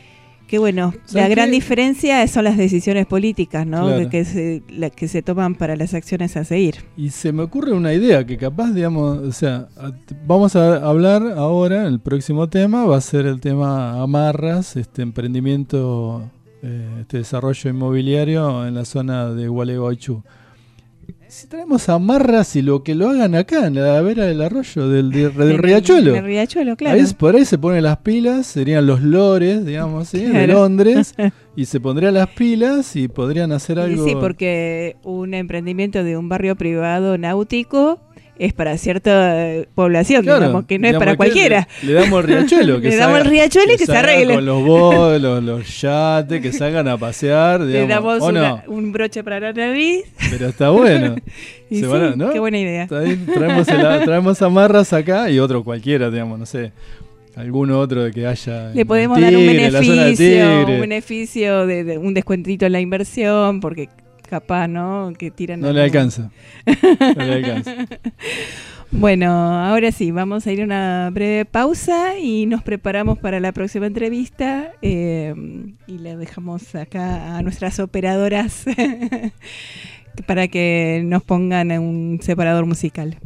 Que bueno, la qué? gran diferencia son las decisiones políticas, ¿no? Claro. Que, que, se, la, que se toman para las acciones a seguir. Y se me ocurre una idea que capaz, digamos, o sea, a- vamos a hablar ahora, el próximo tema va a ser el tema amarras, este emprendimiento, eh, este desarrollo inmobiliario en la zona de Gualeguaychú. Si traemos amarras y lo que lo hagan acá, en la vera del arroyo, del, del, del En- Riachuelo. en el Riachuelo, claro. Ahí es- por ahí se ponen las pilas, serían los lores, digamos, ¿sí? de Claro. Londres, y se pondrían las pilas y podrían hacer Y algo. sí, porque un emprendimiento de un barrio privado náutico es para cierta eh, población, Claro, digamos, que no es digamos, para que cualquiera. Le, le damos el riachuelo. Que Le damos salga- el riachuelo y que se salga arregle. Con los bolos, los, los yates, que salgan a pasear. Le Digamos, damos ¿o no? una- un broche para la nariz. Pero está bueno. Y Se sí, van a- ¿no? qué buena idea. Está ahí, traemos, el- traemos amarras acá y otro cualquiera, digamos, no sé. Alguno otro de que haya. Le en podemos Tigre, dar un en la zona de beneficio, Tigre. un beneficio de, de un descuentito en la inversión, porque capaz, ¿no? Que tiran. No le algún- alcanza. No le alcanza. Bueno, ahora sí, vamos a ir a una breve pausa y nos preparamos para la próxima entrevista eh, y le dejamos acá a nuestras operadoras para que nos pongan un separador musical.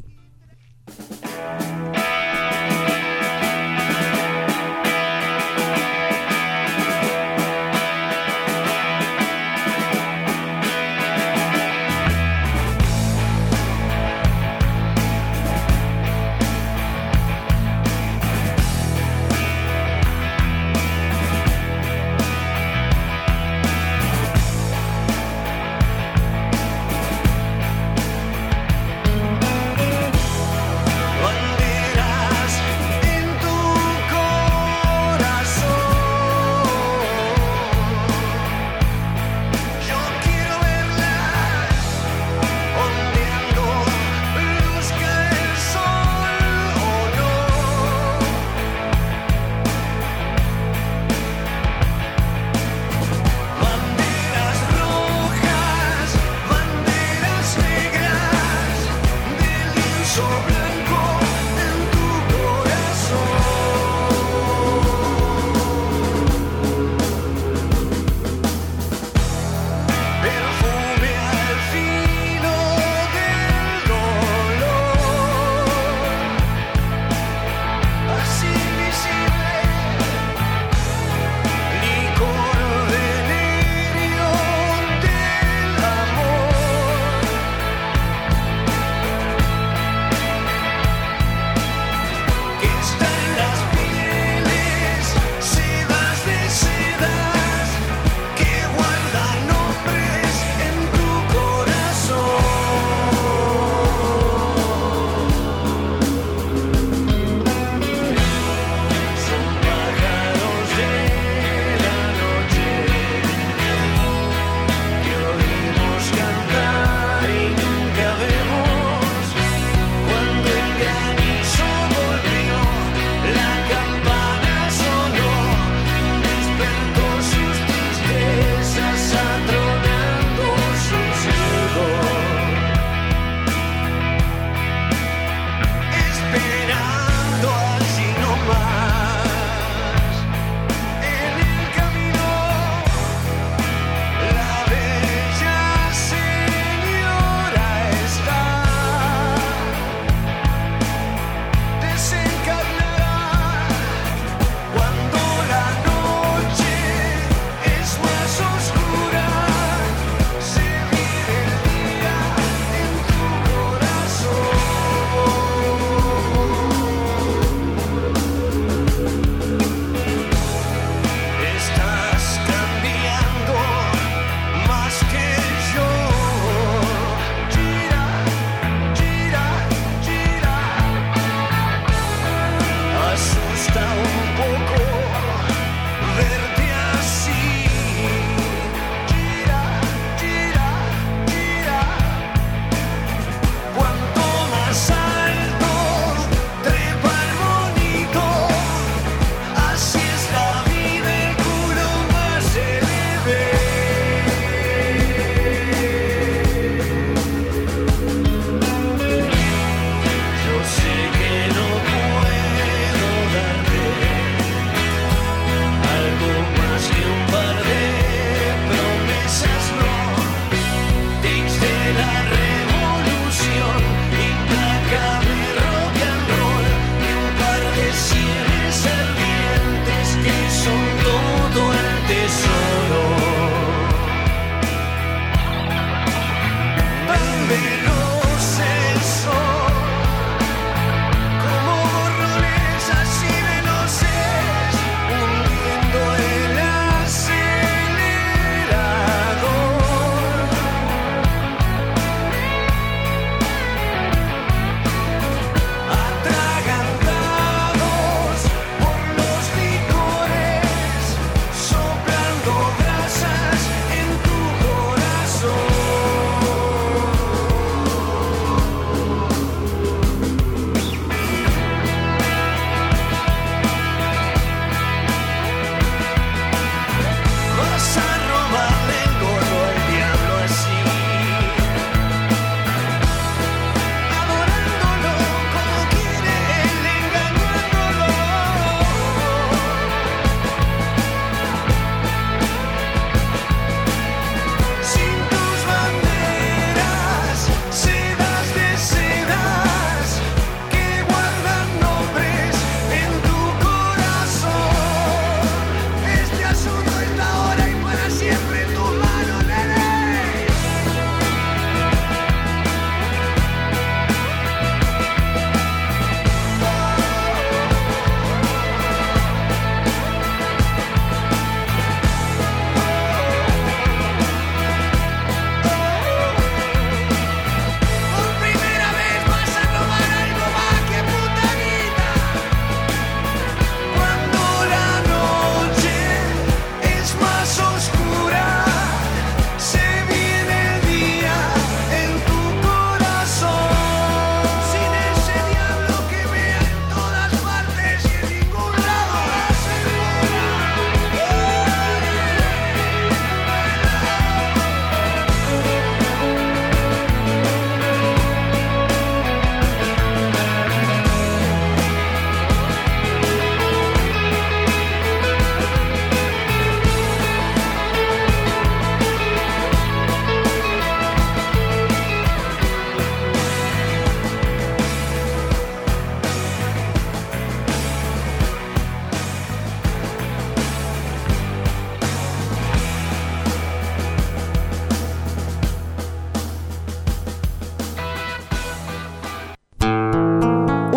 Hoy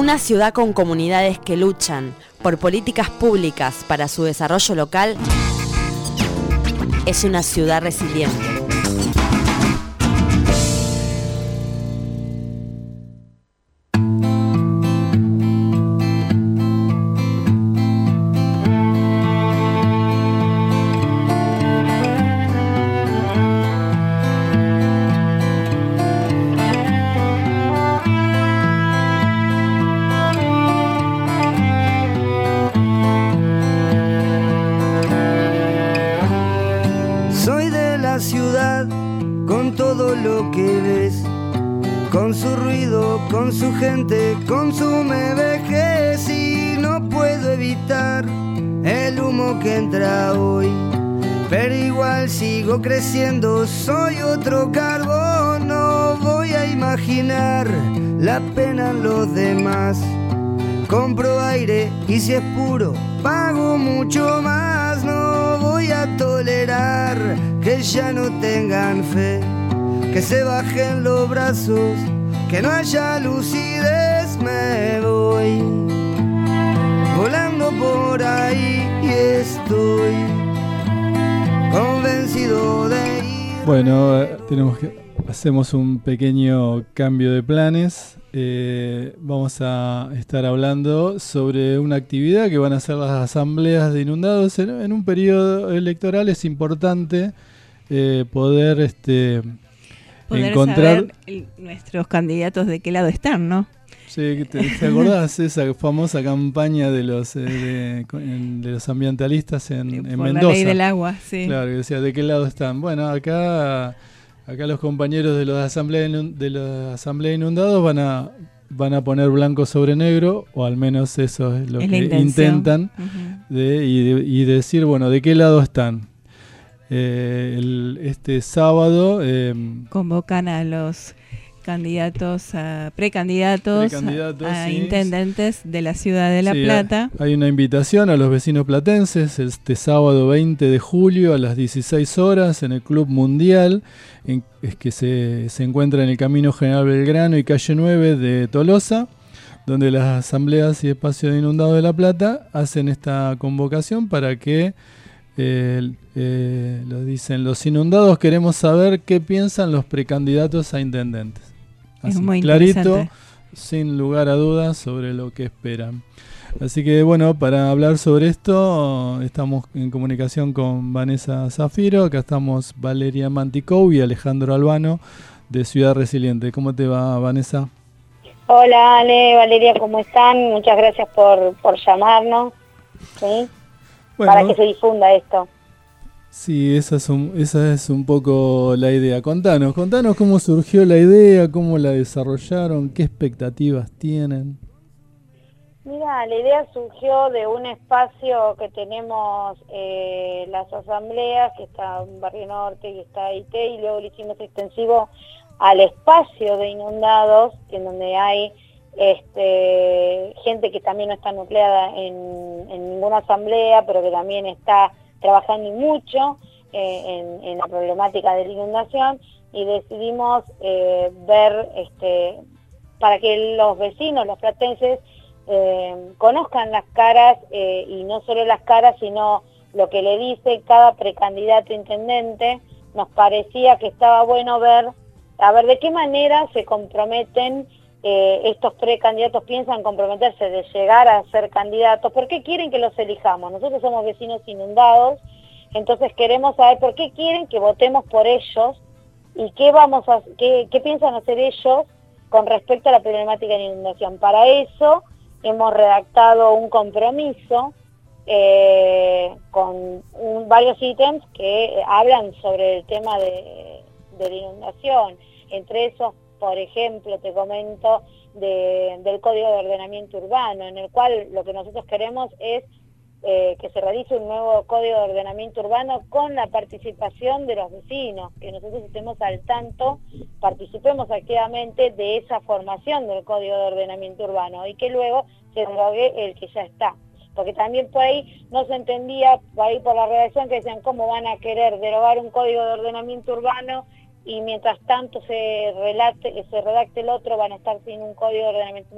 Una ciudad con comunidades que luchan por políticas públicas para su desarrollo local es una ciudad resiliente. Con su gente consume vejez y no puedo evitar el humo que entra hoy. Pero igual sigo creciendo, soy otro carbón. No voy a imaginar la pena en los demás. Compro aire y si es puro pago mucho más. No voy a tolerar que ya no tengan fe, que se bajen los brazos, que no haya lucidez. Me voy volando por ahí y estoy convencido de ir. Bueno, eh, tenemos que hacemos un pequeño cambio de planes. Eh, vamos a estar hablando sobre una actividad que van a hacer las asambleas de inundados en, en un periodo electoral. Es importante eh, poder este Poder encontrar saber el, nuestros candidatos de qué lado están, ¿no? Sí, ¿te, te acordás esa famosa campaña de los eh, de, de los ambientalistas en, en Por Mendoza? La ley del agua, sí. Claro, que decía de qué lado están. Bueno, acá acá los compañeros de los asambleas de la asamblea de inundados van a van a poner blanco sobre negro, o al menos eso es lo es que intentan uh-huh. de, y, de, y decir, bueno, de qué lado están. Eh, el, este sábado eh, convocan a los candidatos, a precandidatos, precandidatos a, a sí. intendentes de la ciudad de La sí, Plata. Hay una invitación a los vecinos platenses este sábado veinte de julio a las dieciséis horas en el Club Mundial, en, es que se, se encuentra en el Camino General Belgrano y calle nueve de Tolosa, donde las asambleas y espacios de inundados de La Plata hacen esta convocación para que Eh, eh, lo dicen los inundados, queremos saber qué piensan los precandidatos a intendentes. Así, es muy clarito, sin lugar a dudas, sobre lo que esperan. Así que bueno, para hablar sobre esto estamos en comunicación con Vanessa Zafiro. Acá estamos Valeria Manticou y Alejandro Albano de Ciudad Resiliente. ¿Cómo te va, Vanessa? Hola Ale, Valeria, ¿cómo están? Muchas gracias por, por llamarnos. ¿Sí? Bueno, para que se difunda esto. Sí, esa es, un, esa es un poco la idea. Contanos, contanos cómo surgió la idea, cómo la desarrollaron, qué expectativas tienen. Mira, la idea surgió de un espacio que tenemos eh, las asambleas, que está en Barrio Norte y está I T, y luego lo hicimos extensivo al espacio de inundados, en donde hay Este, gente que también no está nucleada en, en ninguna asamblea, pero que también está trabajando mucho eh, en, en la problemática de la inundación, y decidimos eh, ver, este, para que los vecinos, los platenses, eh, conozcan las caras, eh, y no solo las caras, sino lo que le dice cada precandidato intendente. Nos parecía que estaba bueno ver, a ver de qué manera se comprometen. Eh, estos precandidatos piensan comprometerse de llegar a ser candidatos. ¿Por qué quieren que los elijamos? Nosotros somos vecinos inundados, entonces queremos saber por qué quieren que votemos por ellos y qué vamos a, qué, qué piensan hacer ellos con respecto a la problemática de la inundación. Para eso hemos redactado un compromiso eh, con un, varios ítems que hablan sobre el tema de, de la inundación. Entre esos, por ejemplo, te comento de, del Código de Ordenamiento Urbano, en el cual lo que nosotros queremos es eh, que se realice un nuevo Código de Ordenamiento Urbano con la participación de los vecinos, que nosotros estemos al tanto, participemos activamente de esa formación del Código de Ordenamiento Urbano, y que luego se derogue el que ya está. Porque también por ahí no se entendía, por ahí por la redacción, que decían cómo van a querer derogar un Código de Ordenamiento Urbano y mientras tanto se relate, se redacte el otro, van a estar sin un Código de Ordenamiento Urbano.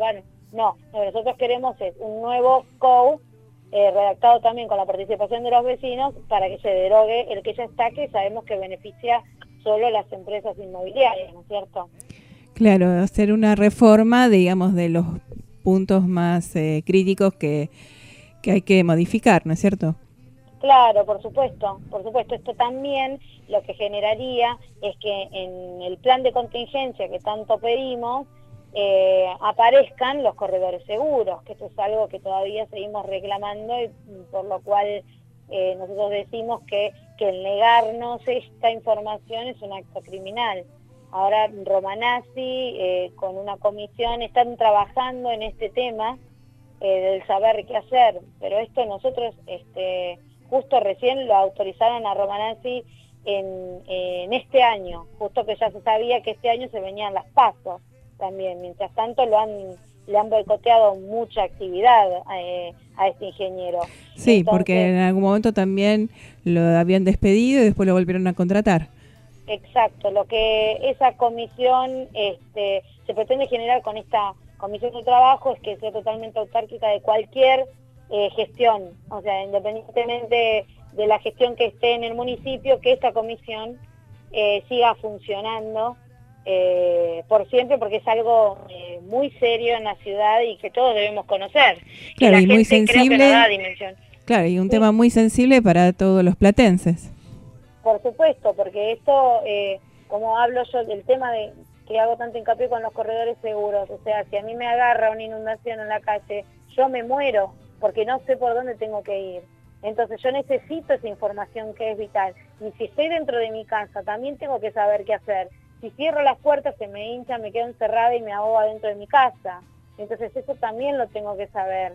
No, lo que nosotros queremos es un nuevo C O U, eh, redactado también con la participación de los vecinos, para que se derogue el que ya está, que sabemos que beneficia solo a las empresas inmobiliarias, ¿no es cierto? Claro, hacer una reforma, digamos, de los puntos más eh, críticos que, que hay que modificar, ¿no es cierto? Claro, por supuesto, por supuesto. Esto también lo que generaría es que en el plan de contingencia que tanto pedimos, eh, aparezcan los corredores seguros, que esto es algo que todavía seguimos reclamando y por lo cual eh, nosotros decimos que, que el negarnos esta información es un acto criminal. Ahora Romanazzi eh, con una comisión están trabajando en este tema eh, del saber qué hacer, pero esto nosotros este, justo recién lo autorizaron a Romanazzi en, en este año, justo que ya se sabía que este año se venían las PASO también. Mientras tanto lo han le han boicoteado mucha actividad eh, a este ingeniero. Sí, Entonces, porque en algún momento también lo habían despedido y después lo volvieron a contratar. Exacto, lo que esa comisión este, se pretende generar con esta comisión de trabajo es que sea totalmente autárquica de cualquier eh, gestión, o sea, independientemente de la gestión que esté en el municipio, que esta comisión eh, siga funcionando eh, por siempre, porque es algo eh, muy serio en la ciudad y que todos debemos conocer. Claro, y, y muy sensible. Creo que no da dimensión. Claro, y un Sí. tema muy sensible para todos los platenses. Por supuesto, porque esto, eh, como hablo yo del tema de que hago tanto hincapié con los corredores seguros, o sea, si a mí me agarra una inundación en la calle, yo me muero, porque no sé por dónde tengo que ir. Entonces yo necesito esa información que es vital. Y si estoy dentro de mi casa, también tengo que saber qué hacer. Si cierro las puertas, se me hincha, me quedo encerrada y me ahogo adentro de mi casa. Entonces eso también lo tengo que saber.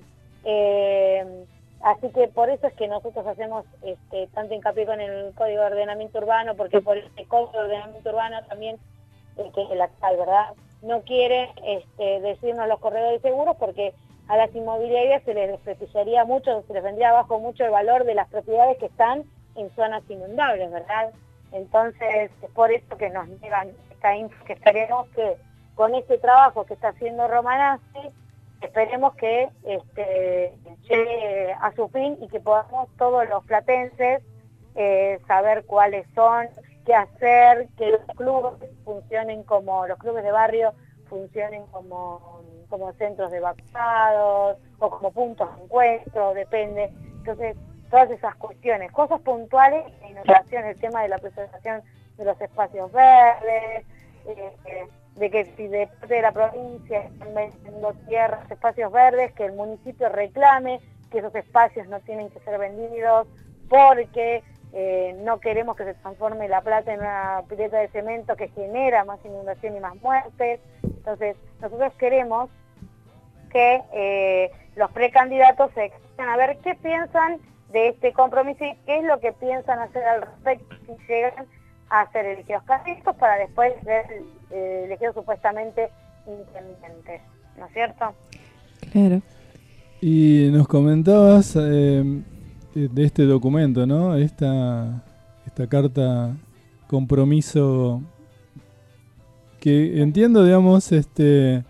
Eh, Así que por eso es que nosotros hacemos este, tanto hincapié con el Código de Ordenamiento Urbano, porque por este Código de Ordenamiento Urbano también, eh, que es el actual, ¿verdad?, no quiere este, decirnos los corredores seguros, porque a las inmobiliarias se les desprestigiaría mucho, se les vendría abajo mucho el valor de las propiedades que están en zonas inundables, ¿verdad? Entonces es por eso que nos niegan esta info, que esperemos que con este trabajo que está haciendo Romanazzi, esperemos que este, llegue a su fin y que podamos todos los platenses eh, saber cuáles son, qué hacer, que los clubes funcionen como, los clubes de barrio funcionen como, como centros de evacuados o como puntos de encuentro, depende. Entonces, todas esas cuestiones, cosas puntuales en relación al tema de la preservación de los espacios verdes, eh, eh, de que si de parte de la provincia están vendiendo tierras, espacios verdes, que el municipio reclame que esos espacios no tienen que ser vendidos porque eh, no queremos que se transforme La Plata en una pileta de cemento que genera más inundación y más muertes. Entonces, nosotros queremos que eh, los precandidatos se expliquen a ver qué piensan de este compromiso y qué es lo que piensan hacer al respecto si llegan a ser elegidos candidatos para después ser eh, elegidos supuestamente intendentes, ¿no es cierto? Claro. Y nos comentabas eh, de este documento, ¿no? Esta, esta carta compromiso que entiendo, digamos, este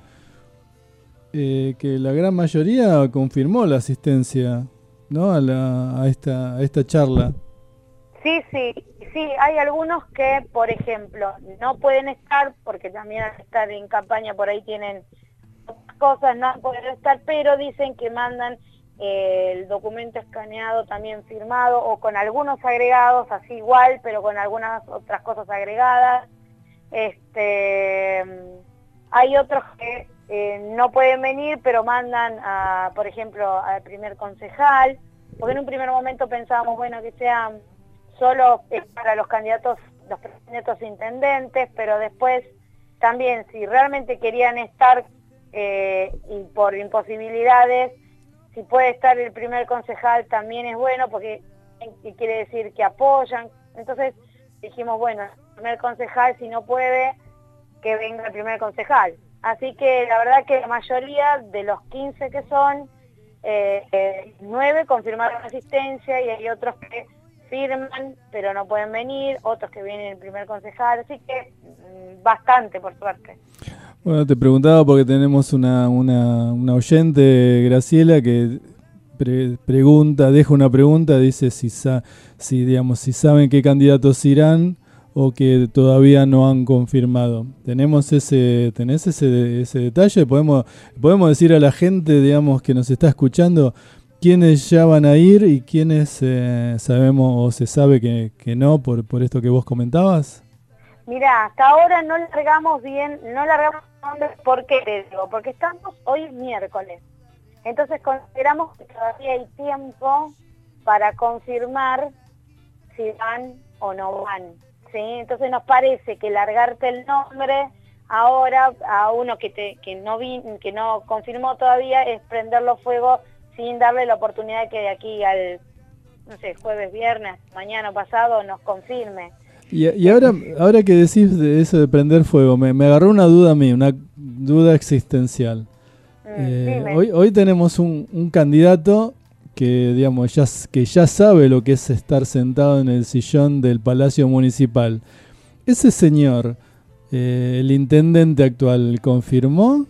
eh, que la gran mayoría confirmó la asistencia, ¿no? A, la, a, esta, a esta charla. Sí, sí, sí, hay algunos que, por ejemplo, no pueden estar, porque también al estar en campaña por ahí tienen otras cosas, no pueden estar, pero dicen que mandan eh, el documento escaneado también firmado, o con algunos agregados, así igual, pero con algunas otras cosas agregadas. Este, hay otros que eh, no pueden venir, pero mandan, a, por ejemplo, al primer concejal, porque en un primer momento pensábamos, bueno, que sean solo para los candidatos, los candidatos intendentes, pero después también si realmente querían estar eh, y por imposibilidades, si puede estar el primer concejal también es bueno, porque quiere decir que apoyan. Entonces dijimos, bueno, el primer concejal si no puede, que venga el primer concejal. Así que la verdad que la mayoría de los quince que son, eh, eh, nueve confirmaron asistencia y hay otros que firman, pero no pueden venir, otros que vienen el primer concejal, así que mmm, bastante, por suerte. Bueno, te preguntaba porque tenemos una, una, una oyente, Graciela, que pre- pregunta, deja una pregunta, dice si, sa- si, digamos, si saben qué candidatos irán o que todavía no han confirmado. ¿Tenemos ese, tenés ese, ese detalle? ¿Podemos, podemos decir a la gente, digamos, que nos está escuchando quiénes ya van a ir y quiénes eh, sabemos o se sabe que, que no por, por esto que vos comentabas? Mira, hasta ahora no largamos bien, no largamos nombres. ¿Por qué te digo? Porque estamos, hoy es miércoles. Entonces consideramos que todavía hay tiempo para confirmar si van o no van. ¿Sí? Entonces nos parece que largarte el nombre ahora a uno que te que no vi, que no confirmó todavía es prenderlo fuego sin darle la oportunidad que de aquí al, no sé, jueves, viernes, mañana pasado nos confirme. Y, y ahora, ahora que decís de eso de prender fuego, me, me agarró una duda a mí, una duda existencial. Mm, Eh, hoy, hoy tenemos un, un candidato que, digamos, ya, que ya sabe lo que es estar sentado en el sillón del Palacio Municipal. ¿Ese señor, eh, el intendente actual, confirmó?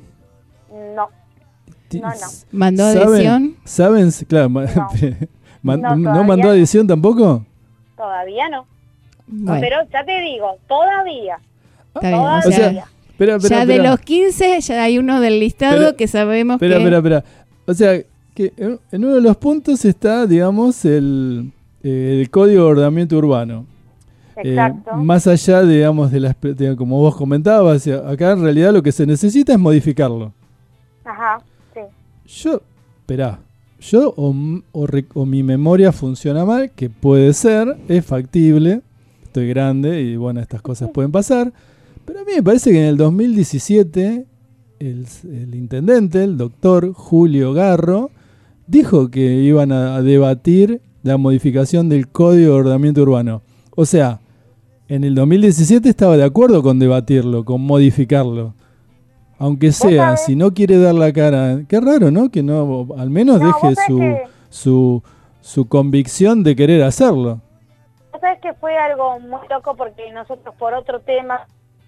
No, no, no. ¿Mandó ¿Saben- adhesión? ¿Saben? Claro, ma- No. man- No, ¿no todavía mandó no. adhesión tampoco? Todavía no. Bueno, Pero ya te digo, todavía. está bien. Todavía. O O sea, sea, espera, espera, ya de espera. los quince ya hay uno del listado Pero- que sabemos Espera, que... espera, espera. O sea, que en en uno de los puntos está, digamos, el, eh, el Código de Ordenamiento Urbano. Eh, Exacto. más allá, digamos, de las, de- como vos comentabas, acá en realidad lo que se necesita es modificarlo. Ajá, sí. Yo, esperá, yo o, m- o, re- o mi memoria funciona mal, que puede ser, es factible, estoy grande y bueno, estas cosas pueden pasar, pero a mí me parece que en el dos mil diecisiete el, el intendente, el doctor Julio Garro, dijo que iban a, a debatir la modificación del Código de Ordenamiento Urbano. O sea, en el dos mil diecisiete estaba de acuerdo con debatirlo, con modificarlo. Aunque sea, sabés? si no quiere dar la cara, qué raro, ¿no? Que no, al menos No, deje vos sabés su, que- su, su convicción de querer hacerlo. Vos sabés que fue algo muy loco porque nosotros por otro tema,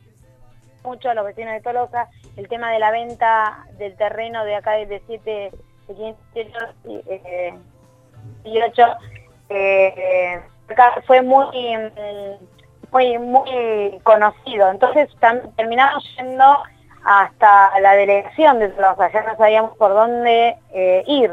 mucho a los vecinos de Tolosa, el tema de la venta del terreno de acá de siete, de quinientos dieciocho, eh, acá fue muy, mm, muy, muy conocido. Entonces tam- terminamos yendo hasta la delegación de Tolosa, ya no sabíamos por dónde eh, ir.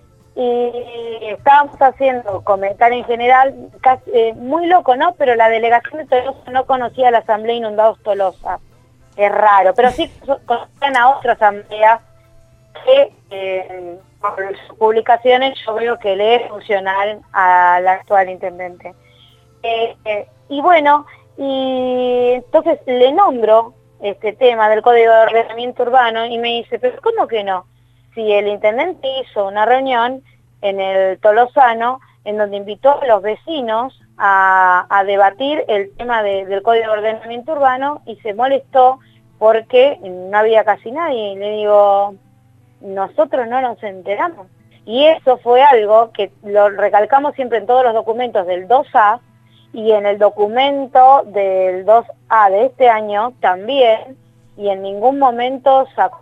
Y estábamos haciendo comentario en general, casi, eh, muy loco, ¿no? Pero la delegación de Tolosa no conocía la Asamblea Inundados Tolosa. Es raro, pero sí conocían a otra asamblea que eh, por sus publicaciones yo veo que le es funcional al actual intendente. Eh, eh, y bueno, y entonces le nombro este tema del Código de Ordenamiento Urbano y me dice, pero ¿cómo que no? Si el intendente hizo una reunión en el Tolosano en donde invitó a los vecinos a, a debatir el tema de, del Código de Ordenamiento Urbano y se molestó porque no había casi nadie. Y le digo, nosotros no nos enteramos. Y eso fue algo que lo recalcamos siempre en todos los documentos del dos A y en el documento del dos A de este año también, y en ningún momento sacó.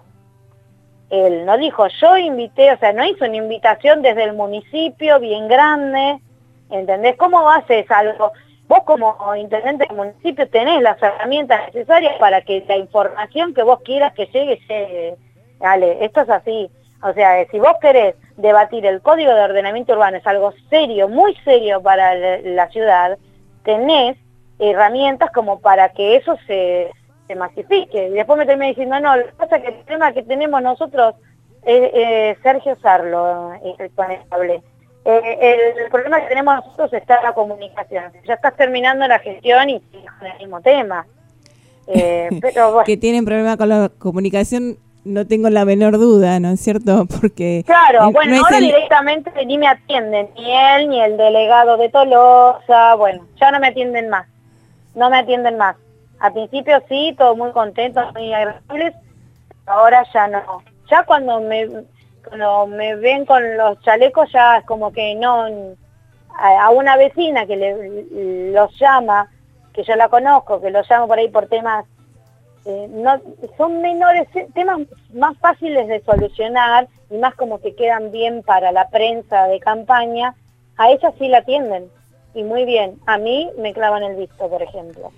Él no dijo, yo invité, o sea, no hizo una invitación desde el municipio bien grande, ¿entendés? ¿Cómo haces algo? Vos como intendente del municipio tenés las herramientas necesarias para que la información que vos quieras que llegue, llegue. Dale, esto es así. O sea, si vos querés debatir el Código de Ordenamiento Urbano, es algo serio, muy serio para la ciudad, tenés herramientas como para que eso se... se masifique. Y después me terminé diciendo, no, lo que pasa es que el tema que tenemos nosotros es eh, Sergio Sarlo, eh, con el que hablé. Eh, el, el problema que tenemos nosotros está en la comunicación. Ya estás terminando la gestión y sigues con el mismo tema. Eh, pero bueno. Que tienen problema con la comunicación, no tengo la menor duda, ¿no es cierto? Porque Claro, eh, bueno, no es ahora el- directamente ni me atienden, ni él, ni el delegado de Tolosa, bueno, ya no me atienden más. No me atienden más. Al principio sí, todos muy contentos, muy agradables, ahora ya no. Ya cuando me cuando me ven con los chalecos ya es como que no, a, a una vecina que le, los llama, que yo la conozco, que los llamo por ahí por temas eh, no, son menores, temas más fáciles de solucionar y más como que quedan bien para la prensa de campaña, a ella sí la atienden. Y muy bien, a mí me clavan el visto, por ejemplo.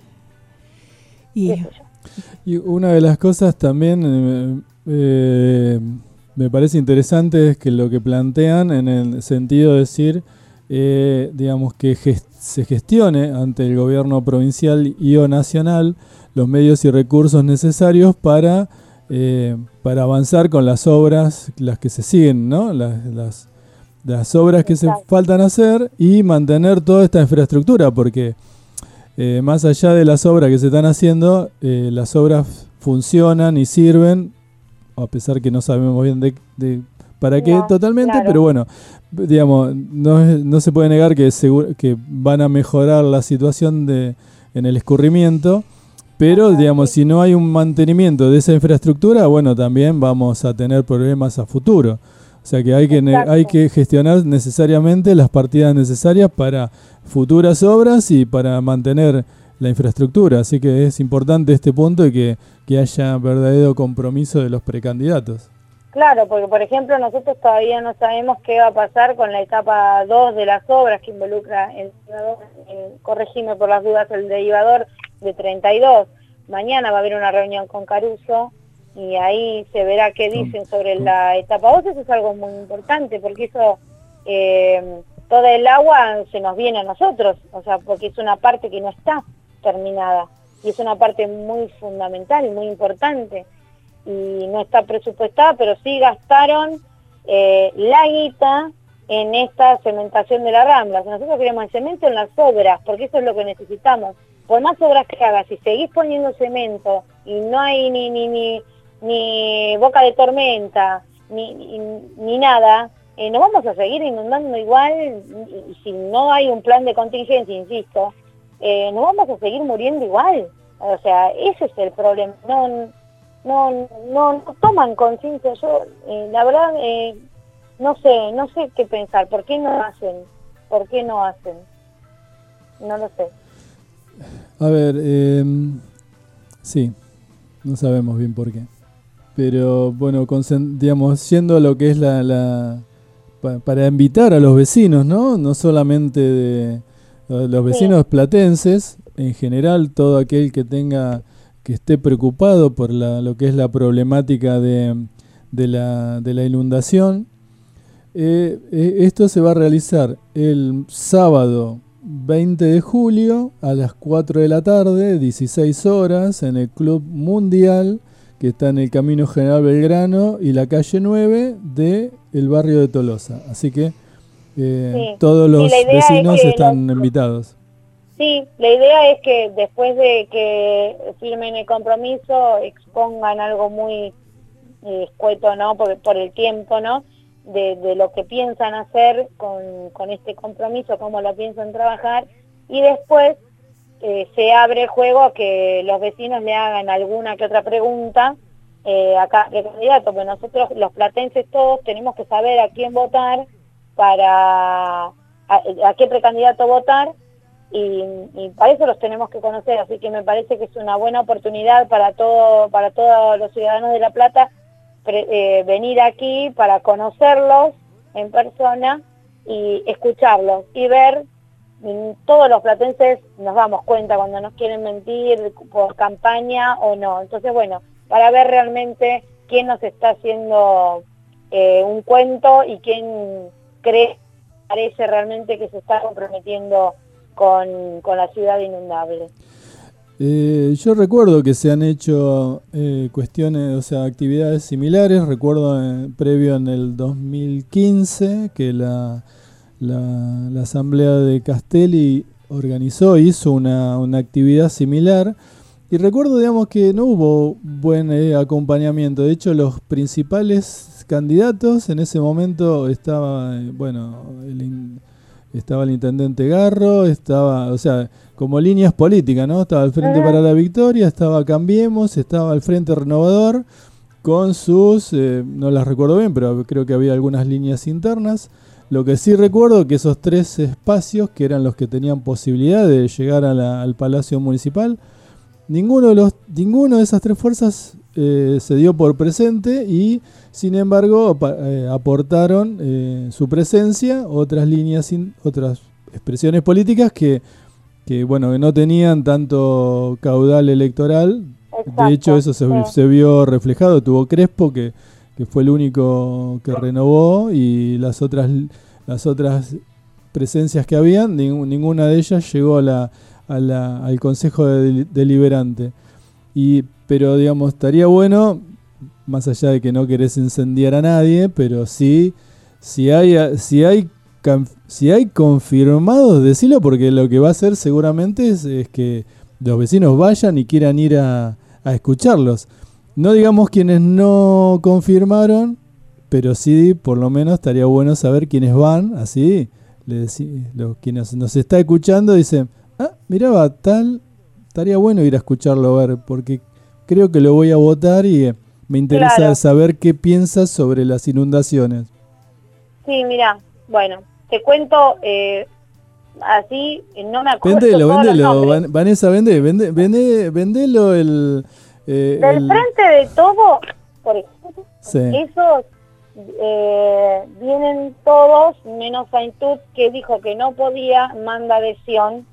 Y, y una de las cosas también eh, eh, me parece interesante es que lo que plantean en el sentido de decir, eh, digamos, que gest- se gestione ante el gobierno provincial y o nacional los medios y recursos necesarios para, eh, para avanzar con las obras, las que se siguen, ¿no? Las, las, las obras que se faltan hacer y mantener toda esta infraestructura, porque eh, más allá de las obras que se están haciendo, eh, las obras funcionan y sirven, a pesar que no sabemos bien de, de para qué no, totalmente, claro. Pero bueno, digamos, no, es, no se puede negar que, seguro, que van a mejorar la situación de, en el escurrimiento, pero Ajá, digamos, sí. si no hay un mantenimiento de esa infraestructura, bueno, también vamos a tener problemas a futuro. O sea que hay que, ne- hay que gestionar necesariamente las partidas necesarias para futuras obras y para mantener la infraestructura. Así que es importante este punto y que, que haya verdadero compromiso de los precandidatos. Claro, porque por ejemplo nosotros todavía no sabemos qué va a pasar con la etapa dos de las obras que involucra el derivador, eh, corregime por las dudas, el derivador de treinta y dos. Mañana va a haber una reunión con Caruso y ahí se verá qué dicen sobre la etapa dos. Eso es algo muy importante porque eso, eh, toda el agua se nos viene a nosotros, o sea, porque es una parte que no está terminada y es una parte muy fundamental y muy importante y no está presupuestada, pero sí gastaron eh, la guita en esta cementación de la Rambla. Si nosotros queremos el cemento en las obras, porque eso es lo que necesitamos. Por más obras que hagas, si seguís poniendo cemento y no hay ni ni ni, ni boca de tormenta, ni, ni, ni nada, eh, nos vamos a seguir inundando igual, y, y si no hay un plan de contingencia, insisto, eh, nos vamos a seguir muriendo igual. O sea, ese es el problema. No, no, no, no toman conciencia. Yo, eh, la verdad, eh, no sé, no sé qué pensar. ¿Por qué no hacen? ¿Por qué no hacen? No lo sé. A ver, eh, sí, no sabemos bien por qué. Pero bueno, concent- digamos, yendo a lo que es la, la pa- para invitar a los vecinos, ¿no? No solamente de los vecinos sí. platenses, en general, todo aquel que tenga, que esté preocupado por la, lo que es la problemática de, de, la, de la inundación. Eh, eh, esto se va a realizar el sábado veinte de julio a las cuatro de la tarde, dieciséis horas, en el Club Mundial, que está en el Camino General Belgrano y la calle nueve de el barrio de Tolosa. Así que eh, sí. todos los sí, vecinos es están los... invitados. Sí, la idea es que después de que firmen el compromiso expongan algo muy eh, escueto, ¿no? Por, por el tiempo, ¿no? De, de lo que piensan hacer con, con este compromiso, cómo lo piensan trabajar, y después eh, se abre el juego a que los vecinos le hagan alguna que otra pregunta eh, a cada precandidato, porque nosotros los platenses todos tenemos que saber a quién votar, para a, a qué precandidato votar, y, y para eso los tenemos que conocer, así que me parece que es una buena oportunidad para todo, para todos los ciudadanos de La Plata Pre, eh, venir aquí para conocerlos en persona y escucharlos y ver. Todos los platenses nos damos cuenta cuando nos quieren mentir por campaña o no. Entonces, bueno, para ver realmente quién nos está haciendo eh, un cuento y quién cree, parece realmente que se está comprometiendo con, con la ciudad inundable. Eh, yo recuerdo que se han hecho eh, cuestiones, o sea, actividades similares. Recuerdo eh, previo en el dos mil quince que la, la, la Asamblea de Castelli organizó, hizo una, una actividad similar. Y recuerdo, digamos, que no hubo buen eh, acompañamiento. De hecho, los principales candidatos en ese momento estaba, eh, bueno, el in, estaba el intendente Garro, estaba, o sea, como líneas políticas, ¿no? Estaba el Frente para la Victoria, estaba Cambiemos, estaba el Frente Renovador, con sus, eh, no las recuerdo bien, pero creo que había algunas líneas internas. Lo que sí recuerdo que esos tres espacios, que eran los que tenían posibilidad de llegar a la, al Palacio Municipal, ninguno de los ninguno de esas tres fuerzas eh, se dio por presente y sin embargo eh, aportaron eh, su presencia otras líneas, in, otras expresiones políticas que, que bueno que no tenían tanto caudal electoral. Exacto, de hecho eso se, sí. se vio reflejado. Tuvo Crespo que, que fue el único que renovó y las otras las otras presencias que habían, ning, ninguna de ellas llegó a la, a la, al Consejo de, Deliberante. Y, pero digamos, estaría bueno, más allá de que no querés incendiar a nadie, pero sí, si hay, si hay, si hay confirmados, decilo, porque lo que va a hacer seguramente es, es que los vecinos vayan y quieran ir a, a escucharlos. No digamos quienes no confirmaron, pero sí, por lo menos estaría bueno saber quiénes van, así, le decí, los, quienes nos está escuchando dicen, ah, mirá, tal, estaría bueno ir a escucharlo, a ver, porque creo que lo voy a votar y eh, me interesa claro. saber qué piensas sobre las inundaciones. Sí, mira, bueno, te cuento, eh, así, no me acuerdo. Vendelo, vendelo, Van, Vanessa, vende, vende, vende, vendelo el... Eh, Del el... frente de todo, por ejemplo, sí. esos eh, vienen todos, menos Saintut, que dijo que no podía, manda adhesión,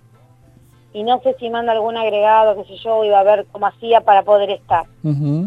y no sé si manda algún agregado, qué sé yo, iba a ver cómo hacía para poder estar. Uh-huh.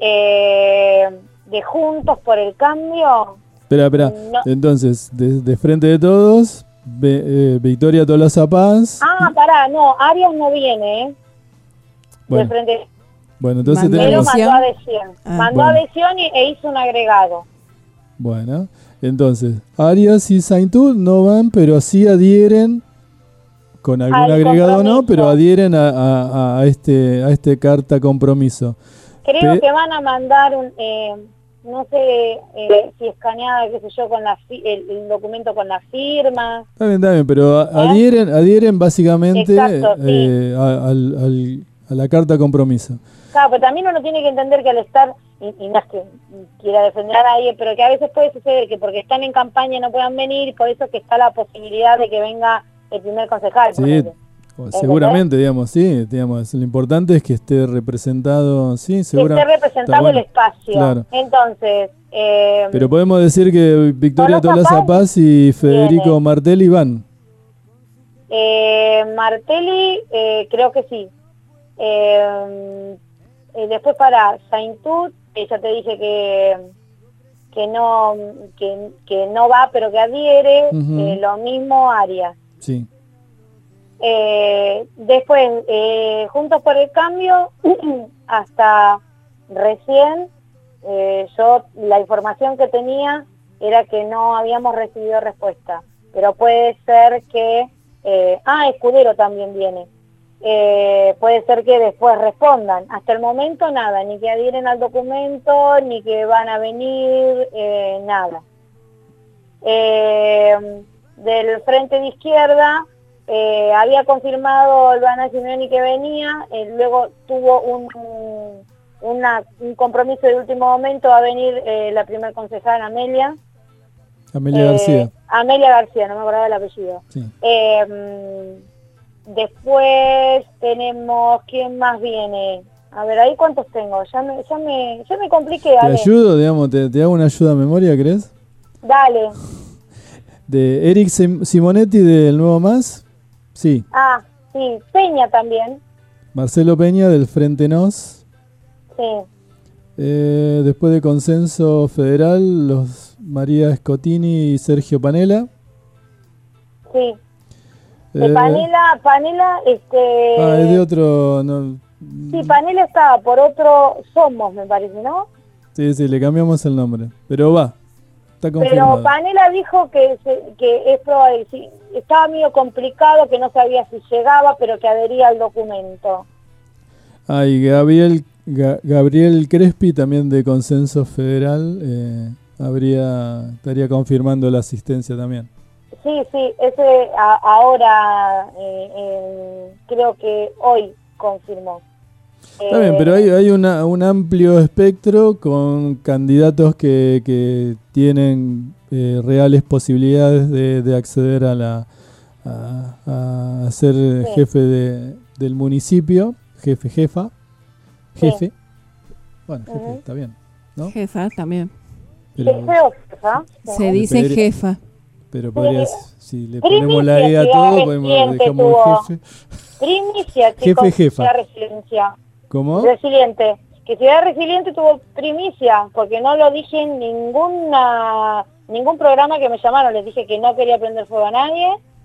Eh, de Juntos por el Cambio... Espera, espera, no. Entonces, de, de frente de todos, Be, eh, Victoria Tolosa Paz... Ah, pará, no, Arias no viene, ¿eh? Bueno. De frente... Bueno, entonces mandó tenemos... mandó adhesión, ah, mandó bueno. adhesión y, e hizo un agregado. Bueno, entonces, Arias y Saintut no van, pero sí adhieren, con algún Al agregado compromiso. No, pero adhieren a, a, a este a este carta compromiso. Creo Pe- que van a mandar un, eh, no sé eh, si escaneada, qué sé yo, con la fi- el, el documento con la firma. Está bien, está bien, pero ¿Eh? adhieren adhieren básicamente Exacto, eh, sí. a, al, al, a la carta compromiso. Claro, pero también uno tiene que entender que al estar, y, y no es que quiera defender a nadie, pero que a veces puede suceder que porque están en campaña no puedan venir, por eso que está la posibilidad de que venga el primer concejal. Sí, seguramente, digamos, sí, digamos, lo importante es que esté representado, sí, seguramente. Que esté representado bueno. el espacio. Claro. Entonces... Eh, pero podemos decir que Victoria Tolosa Paz y Federico viene. Martelli van. Eh, Martelli, eh, creo que sí. Eh, Eh, después para Saintut, eh, ya te dije que que no que, que no va, pero que adhiere. Uh-huh. eh, lo mismo Arias. Sí. Eh, después, eh, Juntos por el Cambio, hasta recién, eh, yo la información que tenía era que no habíamos recibido respuesta, pero puede ser que... Eh, ah, Escudero también viene. Eh, puede ser que después respondan. Hasta el momento nada, ni que adhieren al documento, ni que van a venir, eh, nada. Eh, del Frente de Izquierda eh, había confirmado Albana Simeoni que venía, eh, luego tuvo un, una, un compromiso de último momento, va a venir eh, la primer concejala Amelia. Amelia eh, García. Amelia García, no me acordaba del apellido. Sí. Eh, Después tenemos, ¿quién más viene? A ver, ahí cuántos tengo, ya me, ya me, ya me compliqué. ¿Te dale. ayudo, digamos, te, te hago una ayuda a memoria, crees? Dale. De Eric Simonetti del Nuevo Más, sí. Ah, sí, Peña también. Marcelo Peña del Frente Nos. Sí. Eh, después de Consenso Federal, los María Scotini y Sergio Panela. Sí. De eh, Panela, Panela, este... Ah, es de otro... No, sí, Panela estaba por otro Somos, me parece, ¿no? Sí, sí, le cambiamos el nombre, pero va, está confirmado. Pero Panela dijo que, se, que es probable, sí, estaba medio complicado, que no sabía si llegaba, pero que adhería al documento. Ah, y Gabriel, Ga, Gabriel Crespi, también de Consenso Federal, eh, habría estaría confirmando la asistencia también. Sí, sí, ese a, ahora eh, eh, creo que hoy confirmó. Está eh, bien, pero hay, hay una, un amplio espectro con candidatos que, que tienen eh, reales posibilidades de, de acceder a la a, a ser sí. jefe de, del municipio. jefe, jefa, jefe. Sí. Bueno, jefe, Ujú. está bien, ¿no? Jefa también. Pero, Jefe o jefa. Se Le dice pediría- jefa. pero podrías, si le Primicia, ponemos la E a ciudad todo, podemos reciente dejamos tuvo. el jefe. Primicia, Jefe, chicos. jefa. Ciudad Resiliencia. ¿Cómo? Resiliente. Que Ciudad Resiliente tuvo primicia, porque no lo dije en ninguna, ningún programa que me llamaron. Les dije que no quería prender fuego a nadie.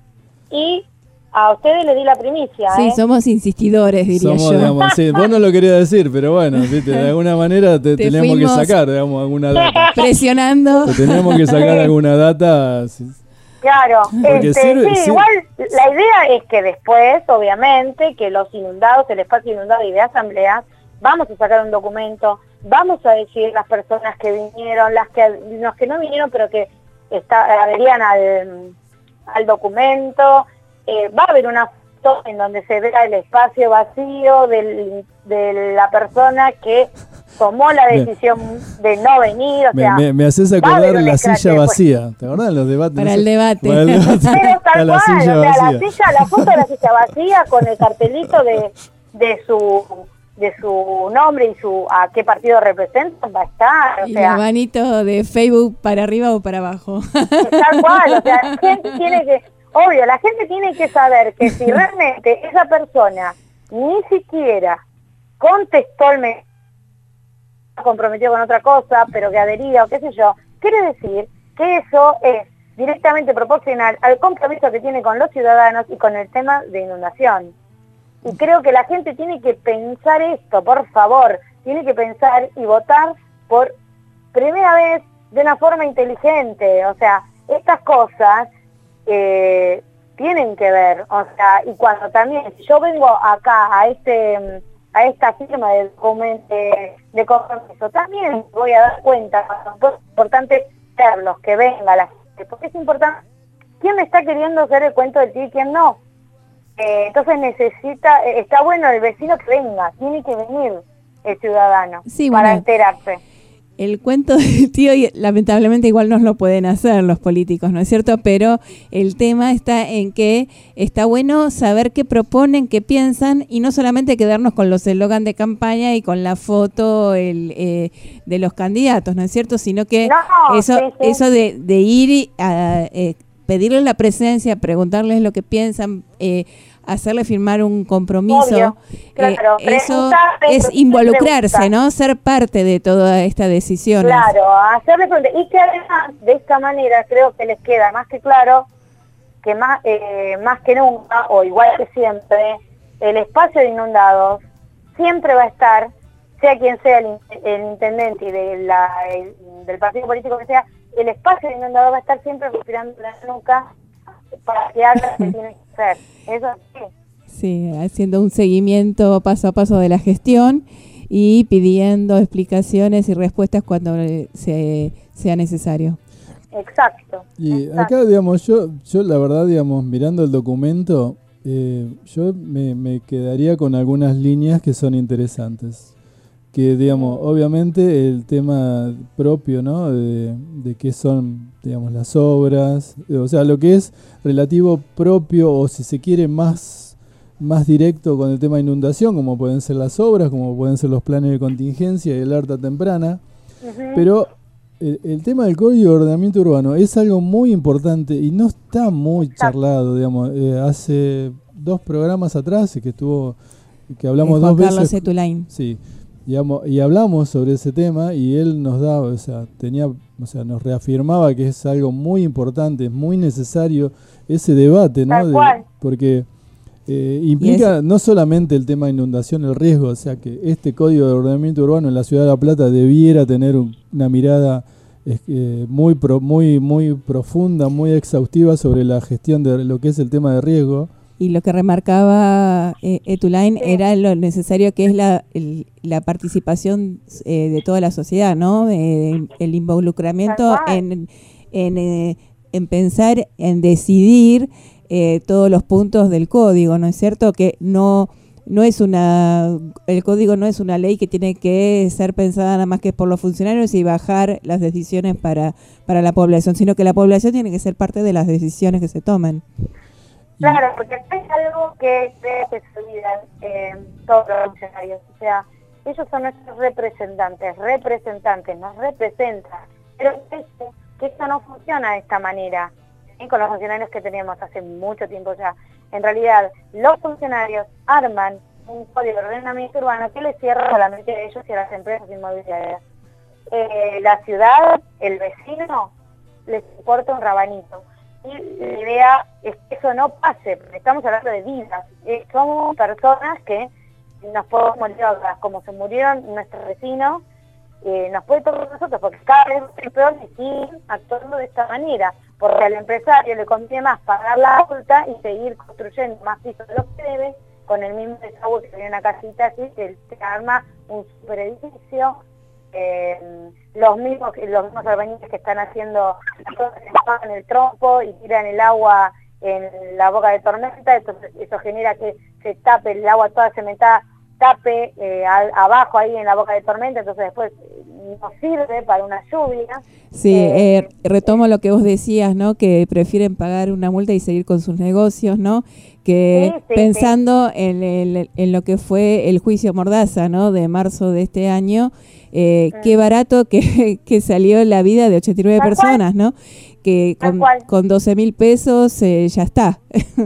Y a ustedes les di la primicia. Sí, ¿eh? somos insistidores, diría Somos, yo. digamos, sí, vos no lo querías decir, pero bueno, ¿viste? De alguna manera te, Te teníamos fuimos- que sacar, digamos, alguna data. Presionando. Te teníamos que sacar alguna data. sí. Claro, Porque este, sirve- sí, sirve- igual la idea es que después, obviamente, que los inundados, el espacio inundado y de asambleas, vamos a sacar un documento, vamos a decir las personas que vinieron, las que los que no vinieron, pero que está, adherían al, al documento, eh, va a haber una foto en donde se vea el espacio vacío del, de la persona que tomó la Bien. decisión de no venir, o Me, sea... me, me haces va a acordar haber un la escrache silla después. vacía. ¿Te acordás de los debates? Para No el sé. debate. Para el debate. Pero Está tal la cual, silla o sea, vacía. la silla, la foto de la silla vacía con el cartelito de, de su de su nombre y su a qué partido representa va a estar, o Y el sea, abanito de Facebook para arriba o para abajo. tal cual, o sea, la gente tiene que, obvio, la gente tiene que saber que si realmente esa persona ni siquiera contestó el mensaje, comprometió con otra cosa, pero que adhería o qué sé yo, quiere decir que eso es directamente proporcional al compromiso que tiene con los ciudadanos y con el tema de inundación. Y creo que la gente tiene que pensar esto, por favor, tiene que pensar y votar por primera vez de una forma inteligente. O sea, estas cosas eh, tienen que ver, o sea, y cuando también, si yo vengo acá a este a esta firma de documento de, de compromiso, también voy a dar cuenta, cuando es importante verlos, que venga la gente, porque es importante, ¿quién me está queriendo hacer el cuento del tío y quién no? Eh, entonces necesita, eh, está bueno el vecino que venga, tiene que venir el ciudadano Sí, para bueno. enterarse. El cuento del tío, y lamentablemente igual nos lo pueden hacer los políticos, ¿no es cierto? Pero el tema está en que está bueno saber qué proponen, qué piensan, y no solamente quedarnos con los eslogan de campaña y con la foto el, eh, de los candidatos, ¿no es cierto? Sino que No, eso, sí, sí. eso de, de ir a eh, pedirles la presencia, preguntarles lo que piensan, eh, hacerle firmar un compromiso, Obvio, claro, eh, eso preguntar, es preguntar, involucrarse, preguntar. ¿no? Ser parte de toda esta decisión. Claro, hacerle preguntas. Y que además, de esta manera, creo que les queda más que claro que más, eh, más que nunca, o igual que siempre, el espacio de inundados siempre va a estar, sea quien sea el, el intendente y de la, el- del partido político que sea, el espacio de inundados va a estar siempre respirando la nuca para que haga lo que tiene que hacer. Eso sí. Sí, haciendo un seguimiento paso a paso de la gestión y pidiendo explicaciones y respuestas cuando eh, se, sea necesario. Exacto. Y exacto. acá, digamos, yo, yo la verdad, digamos, mirando el documento, eh, yo me, me quedaría con algunas líneas que son interesantes. Que, digamos, obviamente el tema propio, ¿no? De, de qué son, digamos, las obras, eh, o sea, lo que es relativo propio, o si se quiere más, más directo con el tema de inundación, como pueden ser las obras, como pueden ser los planes de contingencia y el alerta temprana. Ujú. Pero el, el tema del código de ordenamiento urbano es algo muy importante y no está muy charlado, digamos. Eh, hace dos programas atrás que estuvo, que hablamos Eh, dos Juan Carlos veces. Etulain. Sí, digamos, y hablamos sobre ese tema y él nos daba, o sea, tenía, o sea, nos reafirmaba que es algo muy importante, es muy necesario ese debate, ¿no? Tal De- cual. porque eh, implica no solamente el tema de inundación, el riesgo, o sea, que este código de ordenamiento urbano en la ciudad de La Plata debiera tener un- una mirada es, eh, muy pro- muy muy profunda, muy exhaustiva sobre la gestión de lo que es el tema de riesgo. Y lo que remarcaba eh, Etulain era lo necesario que es la, el- la participación eh, de toda la sociedad, ¿no? Eh, el involucramiento Tal cual. en, en, eh, en pensar, en decidir eh, todos los puntos del código, ¿no es cierto? Que no no es una el código no es una ley que tiene que ser pensada nada más que por los funcionarios y bajar las decisiones para para la población, sino que la población tiene que ser parte de las decisiones que se toman. Claro, porque acá hay algo que creo que se olvidan eh, todos los funcionarios. O sea, ellos son nuestros representantes, representantes, nos representan. Pero que, que esto no funciona de esta manera, ¿sí? Con los funcionarios que teníamos hace mucho tiempo ya. En realidad, los funcionarios arman un código de ordenamiento urbano que les cierra solamente a ellos y a las empresas inmobiliarias. Eh, la ciudad, el vecino, les importa un rabanito. Y la idea es que eso no pase, porque estamos hablando de vidas. Eh, somos personas que nos podemos morir ahora, como se murieron nuestros vecinos, eh, nos puede tocar a nosotros, porque cada vez es peor y siguen actuando de esta manera, porque al empresario le conviene más pagar la multa y seguir construyendo más pisos de lo que debe, con el mismo desagüe que tiene una casita así, que se arma un super edificio. Eh, los mismos los mismos albañiles que están haciendo en el trompo y tiran el agua en la boca de tormenta, entonces eso genera que se tape el agua toda cementada, tape eh, a, abajo ahí en la boca de tormenta, entonces después no sirve para una lluvia. Sí, eh, eh, retomo lo que vos decías, ¿no? Que prefieren pagar una multa y seguir con sus negocios, ¿no? Que sí, sí, pensando sí. En, el, en lo que fue el juicio Mordaza, ¿no? De marzo de este año, eh, mm. qué barato que, que salió la vida de ochenta y nueve personas, ¿no? Que con, con doce mil pesos eh, ya está.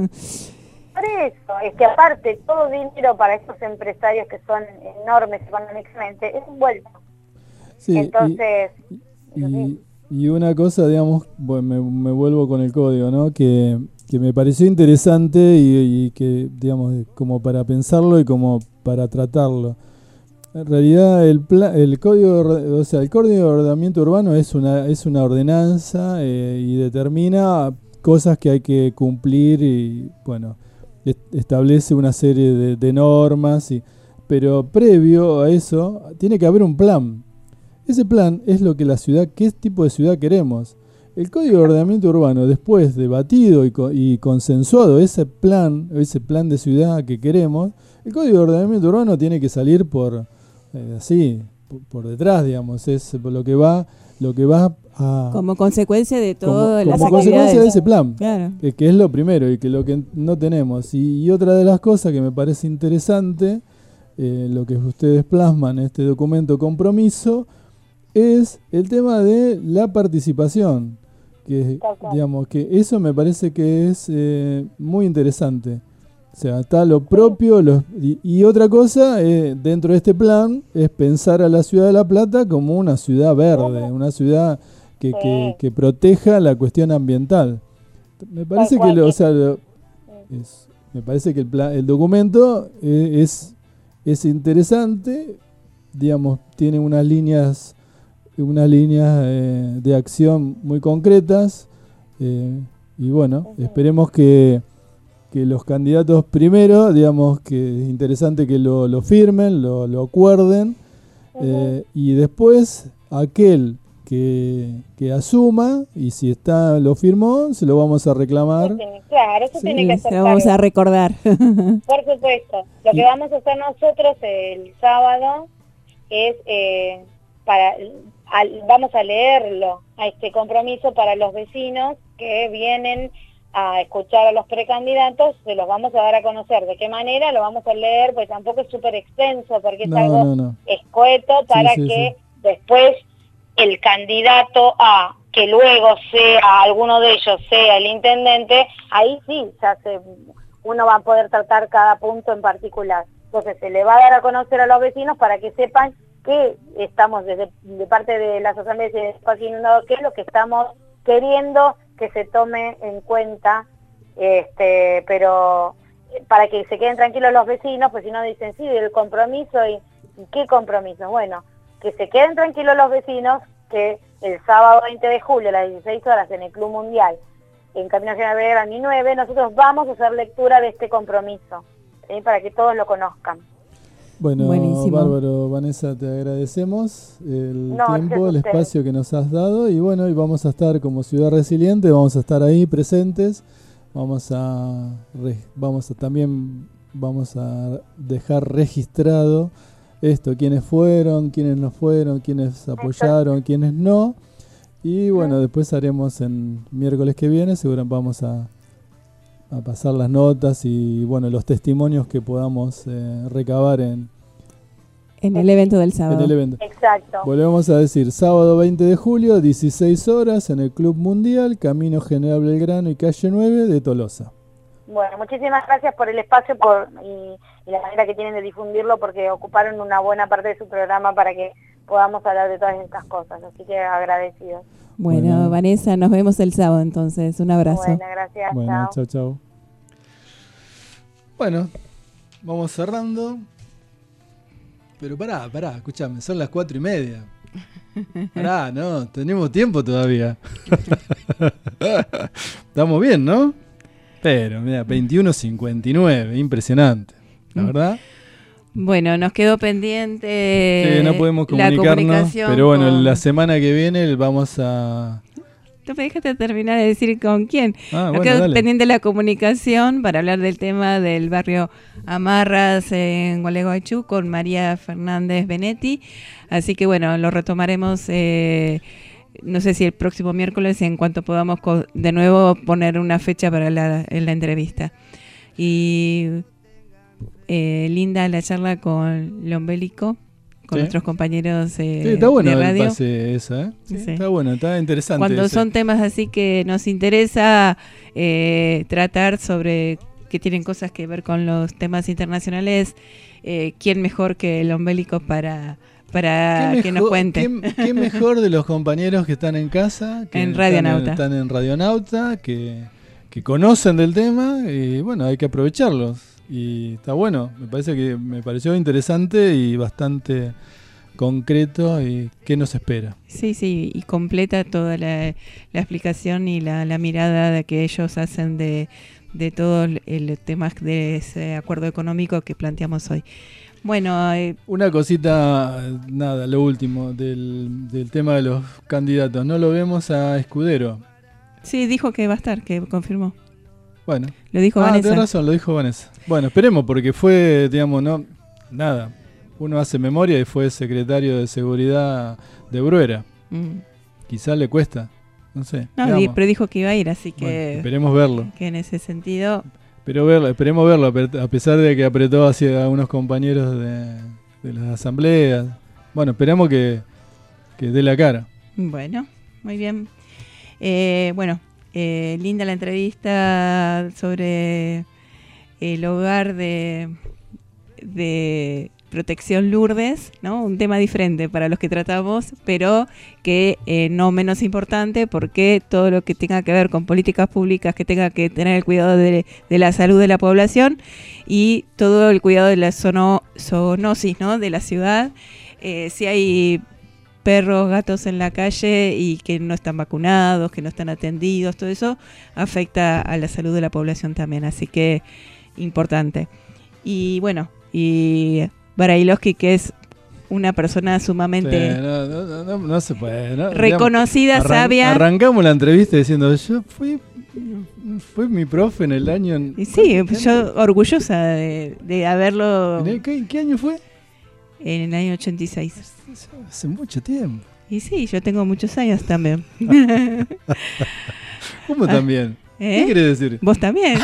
Por eso, es que aparte todo dinero para estos empresarios que son enormes económicamente es un vuelto. Sí, entonces... Y, y, y una cosa, digamos, bueno, me, me vuelvo con el código, ¿no? Que, que me pareció interesante y, y que, digamos, como para pensarlo y como para tratarlo. En realidad el pla, el código, o sea, el código de ordenamiento urbano es una es una ordenanza eh, y determina cosas que hay que cumplir y bueno, est establece una serie de, de normas y pero previo a eso tiene que haber un plan. Ese plan es lo que la ciudad, qué tipo de ciudad queremos. El código de ordenamiento urbano, después debatido y, co y consensuado ese plan, ese plan de ciudad que queremos, el código de ordenamiento urbano tiene que salir por Eh, así, por, por detrás, digamos, es por lo que va, lo que va a... Como consecuencia de todas las Como consecuencia de ese plan, claro. que, que es lo primero y que lo que no tenemos. Y, y otra de las cosas que me parece interesante, eh, lo que ustedes plasman en este documento compromiso, es el tema de la participación. Que, digamos, que eso me parece que es eh, muy interesante. O sea, está lo propio, los, y, y otra cosa, eh, dentro de este plan, es pensar a la ciudad de La Plata como una ciudad verde, una ciudad que, que, que proteja la cuestión ambiental. Me parece que, lo, o sea, lo, es, me parece que el, plan, el documento eh, es, es interesante, digamos, tiene unas líneas, unas líneas eh, de acción muy concretas, eh, y bueno, esperemos que que los candidatos primero, digamos que es interesante que lo, lo firmen, lo, lo acuerden, uh-huh. eh, y después aquel que, que asuma, y si está lo firmó, se lo vamos a reclamar. Claro, eso sí, tiene que ser. Se lo vamos a recordar. Por supuesto. Lo que vamos a hacer nosotros el sábado es, eh, para al, vamos a leerlo, a este compromiso para los vecinos que vienen a escuchar a los precandidatos, se los vamos a dar a conocer. ¿De qué manera? Lo vamos a leer, pues tampoco es súper extenso, porque es no, algo no, no. escueto para sí, sí, que sí. después el candidato a, que luego sea, alguno de ellos sea el intendente, ahí sí, ya se, uno va a poder tratar cada punto en particular. Entonces se le va a dar a conocer a los vecinos para que sepan que estamos desde de parte de las asambleas de espacio inundado, que es lo que estamos queriendo que se tome en cuenta, este, pero para que se queden tranquilos los vecinos, pues si no dicen sí, el compromiso, y, y ¿qué compromiso? Bueno, que se queden tranquilos los vecinos, que el sábado veinte de julio a las dieciséis horas en el Club Mundial, en Camino General Belgrano y nueve, nosotros vamos a hacer lectura de este compromiso, ¿sí? Para que todos lo conozcan. Bueno, buenísimo. Bárbaro, Vanessa, te agradecemos el no, tiempo, el espacio que nos has dado y bueno, y vamos a estar como Ciudad Resiliente, vamos a estar ahí presentes, vamos a, vamos a también vamos a dejar registrado esto, quiénes fueron, quiénes no fueron, quiénes apoyaron, quiénes no, y bueno, después haremos en miércoles que viene, seguro vamos a a pasar las notas y bueno, los testimonios que podamos eh, recabar en, en el evento del sábado. En el evento. Exacto. Volvemos a decir, sábado veinte de julio, dieciséis horas, en el Club Mundial, Camino General Belgrano y calle nueve de Tolosa. Bueno, muchísimas gracias por el espacio por y, y la manera que tienen de difundirlo, porque ocuparon una buena parte de su programa para que podamos hablar de todas estas cosas, así que agradecidos. Bueno, bueno, Vanessa, nos vemos el sábado entonces, un abrazo. Bueno, gracias, bueno, chao. chao, chao. Bueno, vamos cerrando. Pero pará, pará, escuchame, son las cuatro y media. Pará, no, tenemos tiempo todavía. Estamos bien, ¿no? Pero, mira, veintiuno cincuenta y nueve, impresionante, la verdad. Bueno, nos quedó pendiente sí, no podemos comunicarnos, pero bueno, con... la semana que viene vamos a... Tú me dejaste terminar de decir con quién. Ah, nos bueno, quedó dale. pendiente la comunicación para hablar del tema del barrio Amarras en Gualeguaychú con María Fernández Benetti. Así que bueno, lo retomaremos, eh, no sé si el próximo miércoles, en cuanto podamos co- de nuevo poner una fecha para la, la entrevista. Y... Eh, linda la charla con Lombélico, con ¿sí? nuestros compañeros eh, sí, está bueno de radio. El pase esa, ¿eh? Sí, sí. Está bueno, está interesante. Cuando ese. son temas así que nos interesa eh, tratar sobre que tienen cosas que ver con los temas internacionales, eh, ¿quién mejor que Lombélico para, para que mejor, nos cuente? ¿quién, ¿Quién mejor de los compañeros que están en casa? Que en Radionauta. Están en, están en Radionauta, que, que conocen del tema y bueno, hay que aprovecharlos. Y está bueno, me parece que me pareció interesante y bastante concreto. Y ¿qué nos espera? Sí, sí, y completa toda la, la explicación y la, la mirada de que ellos hacen de, de todos los temas de ese acuerdo económico que planteamos hoy. Bueno, eh, una cosita, nada, lo último del, del tema de los candidatos. No lo vemos a Escudero. Sí, dijo que va a estar, que confirmó. Bueno. Lo dijo ah, Vanessa. Tienes razón, lo dijo Vanessa. Bueno, esperemos, porque fue, digamos, no, nada. Uno hace memoria y fue secretario de seguridad de Bruera. Mm. Quizá le cuesta, no sé. No, di, pero dijo que iba a ir, así que... Bueno, esperemos verlo. Que en ese sentido... Pero verlo, esperemos verlo, a pesar de que apretó hacia algunos compañeros de, de las asambleas. Bueno, esperemos que, que dé la cara. Bueno, muy bien. Eh, bueno... Eh, linda la entrevista sobre el hogar de, de Protección Lourdes, ¿no? Un tema diferente para los que tratamos, pero que eh, no menos importante, porque todo lo que tenga que ver con políticas públicas, que tenga que tener el cuidado de, de la salud de la población y todo el cuidado de la zono, zoonosis, ¿no? De la ciudad. Eh, si hay perros, gatos en la calle y que no están vacunados, que no están atendidos, todo eso afecta a la salud de la población también, así que importante. Y bueno, y Barailovsky, que es una persona sumamente sí, no, no, no, no se puede, ¿no? reconocida, Digamos, arran- sabia. Arrancamos la entrevista diciendo, yo fui, fue mi profe en el año... Y sí, yo orgullosa de, de haberlo... ¿En qué, qué año fue? En el año ochenta y seis. Hace mucho tiempo. Y sí, yo tengo muchos años también. ¿Cómo también? ¿Eh? ¿Qué querés decir? Vos también.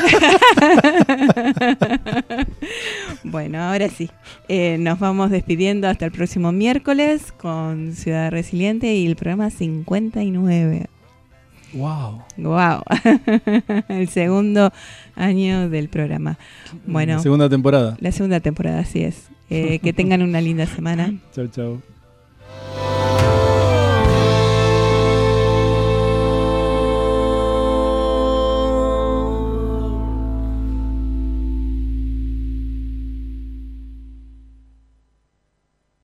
Bueno, ahora sí. Eh, nos vamos despidiendo hasta el próximo miércoles con Ciudad Resiliente y el programa cincuenta y nueve. Wow. Wow. El segundo año del programa. Bueno. La segunda temporada. La segunda temporada, así es. Eh, que tengan una linda semana. Chau, chau.